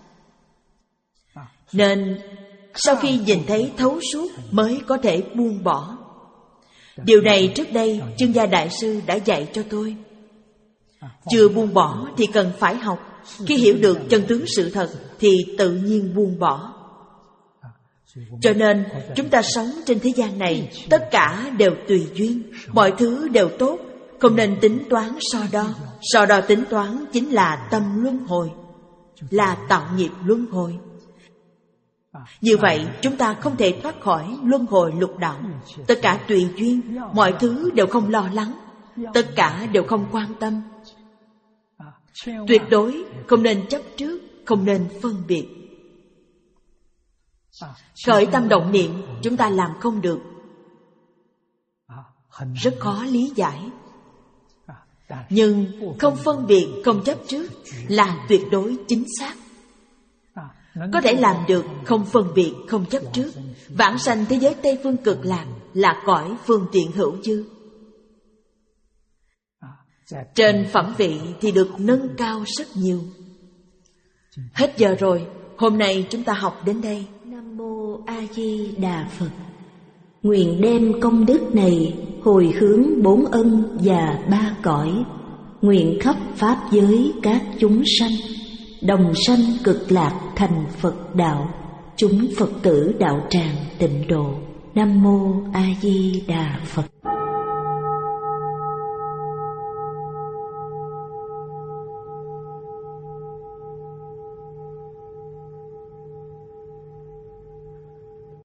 Nên sau khi nhìn thấy thấu suốt mới có thể buông bỏ. Điều này trước đây Chương Gia Đại Sư đã dạy cho tôi. Chưa buông bỏ thì cần phải học. Khi hiểu được chân tướng sự thật thì tự nhiên buông bỏ. Cho nên chúng ta sống trên thế gian này, tất cả đều tùy duyên, mọi thứ đều tốt, không nên tính toán so đo. So đo tính toán chính là tâm luân hồi, là tạo nghiệp luân hồi. Như vậy chúng ta không thể thoát khỏi luân hồi lục đạo. Tất cả tùy duyên, mọi thứ đều không lo lắng, tất cả đều không quan tâm. Tuyệt đối không nên chấp trước, không nên phân biệt. Khởi tâm động niệm chúng ta làm không được, rất khó lý giải. Nhưng không phân biệt, không chấp trước là tuyệt đối chính xác. Có thể làm được không phân biệt, không chấp trước. Vãng sanh thế giới Tây Phương Cực Lạc là cõi phương tiện hữu dư. Trên phẩm vị thì được nâng cao rất nhiều. Hết giờ rồi, hôm nay chúng ta học đến đây. Nam Mô A Di Đà Phật. Nguyện đem công đức này hồi hướng bốn ân và ba cõi. Nguyện khắp pháp giới các chúng sanh đồng sanh cực lạc thành Phật đạo. Chúng Phật tử đạo tràng tịnh độ. Nam Mô A Di Đà Phật.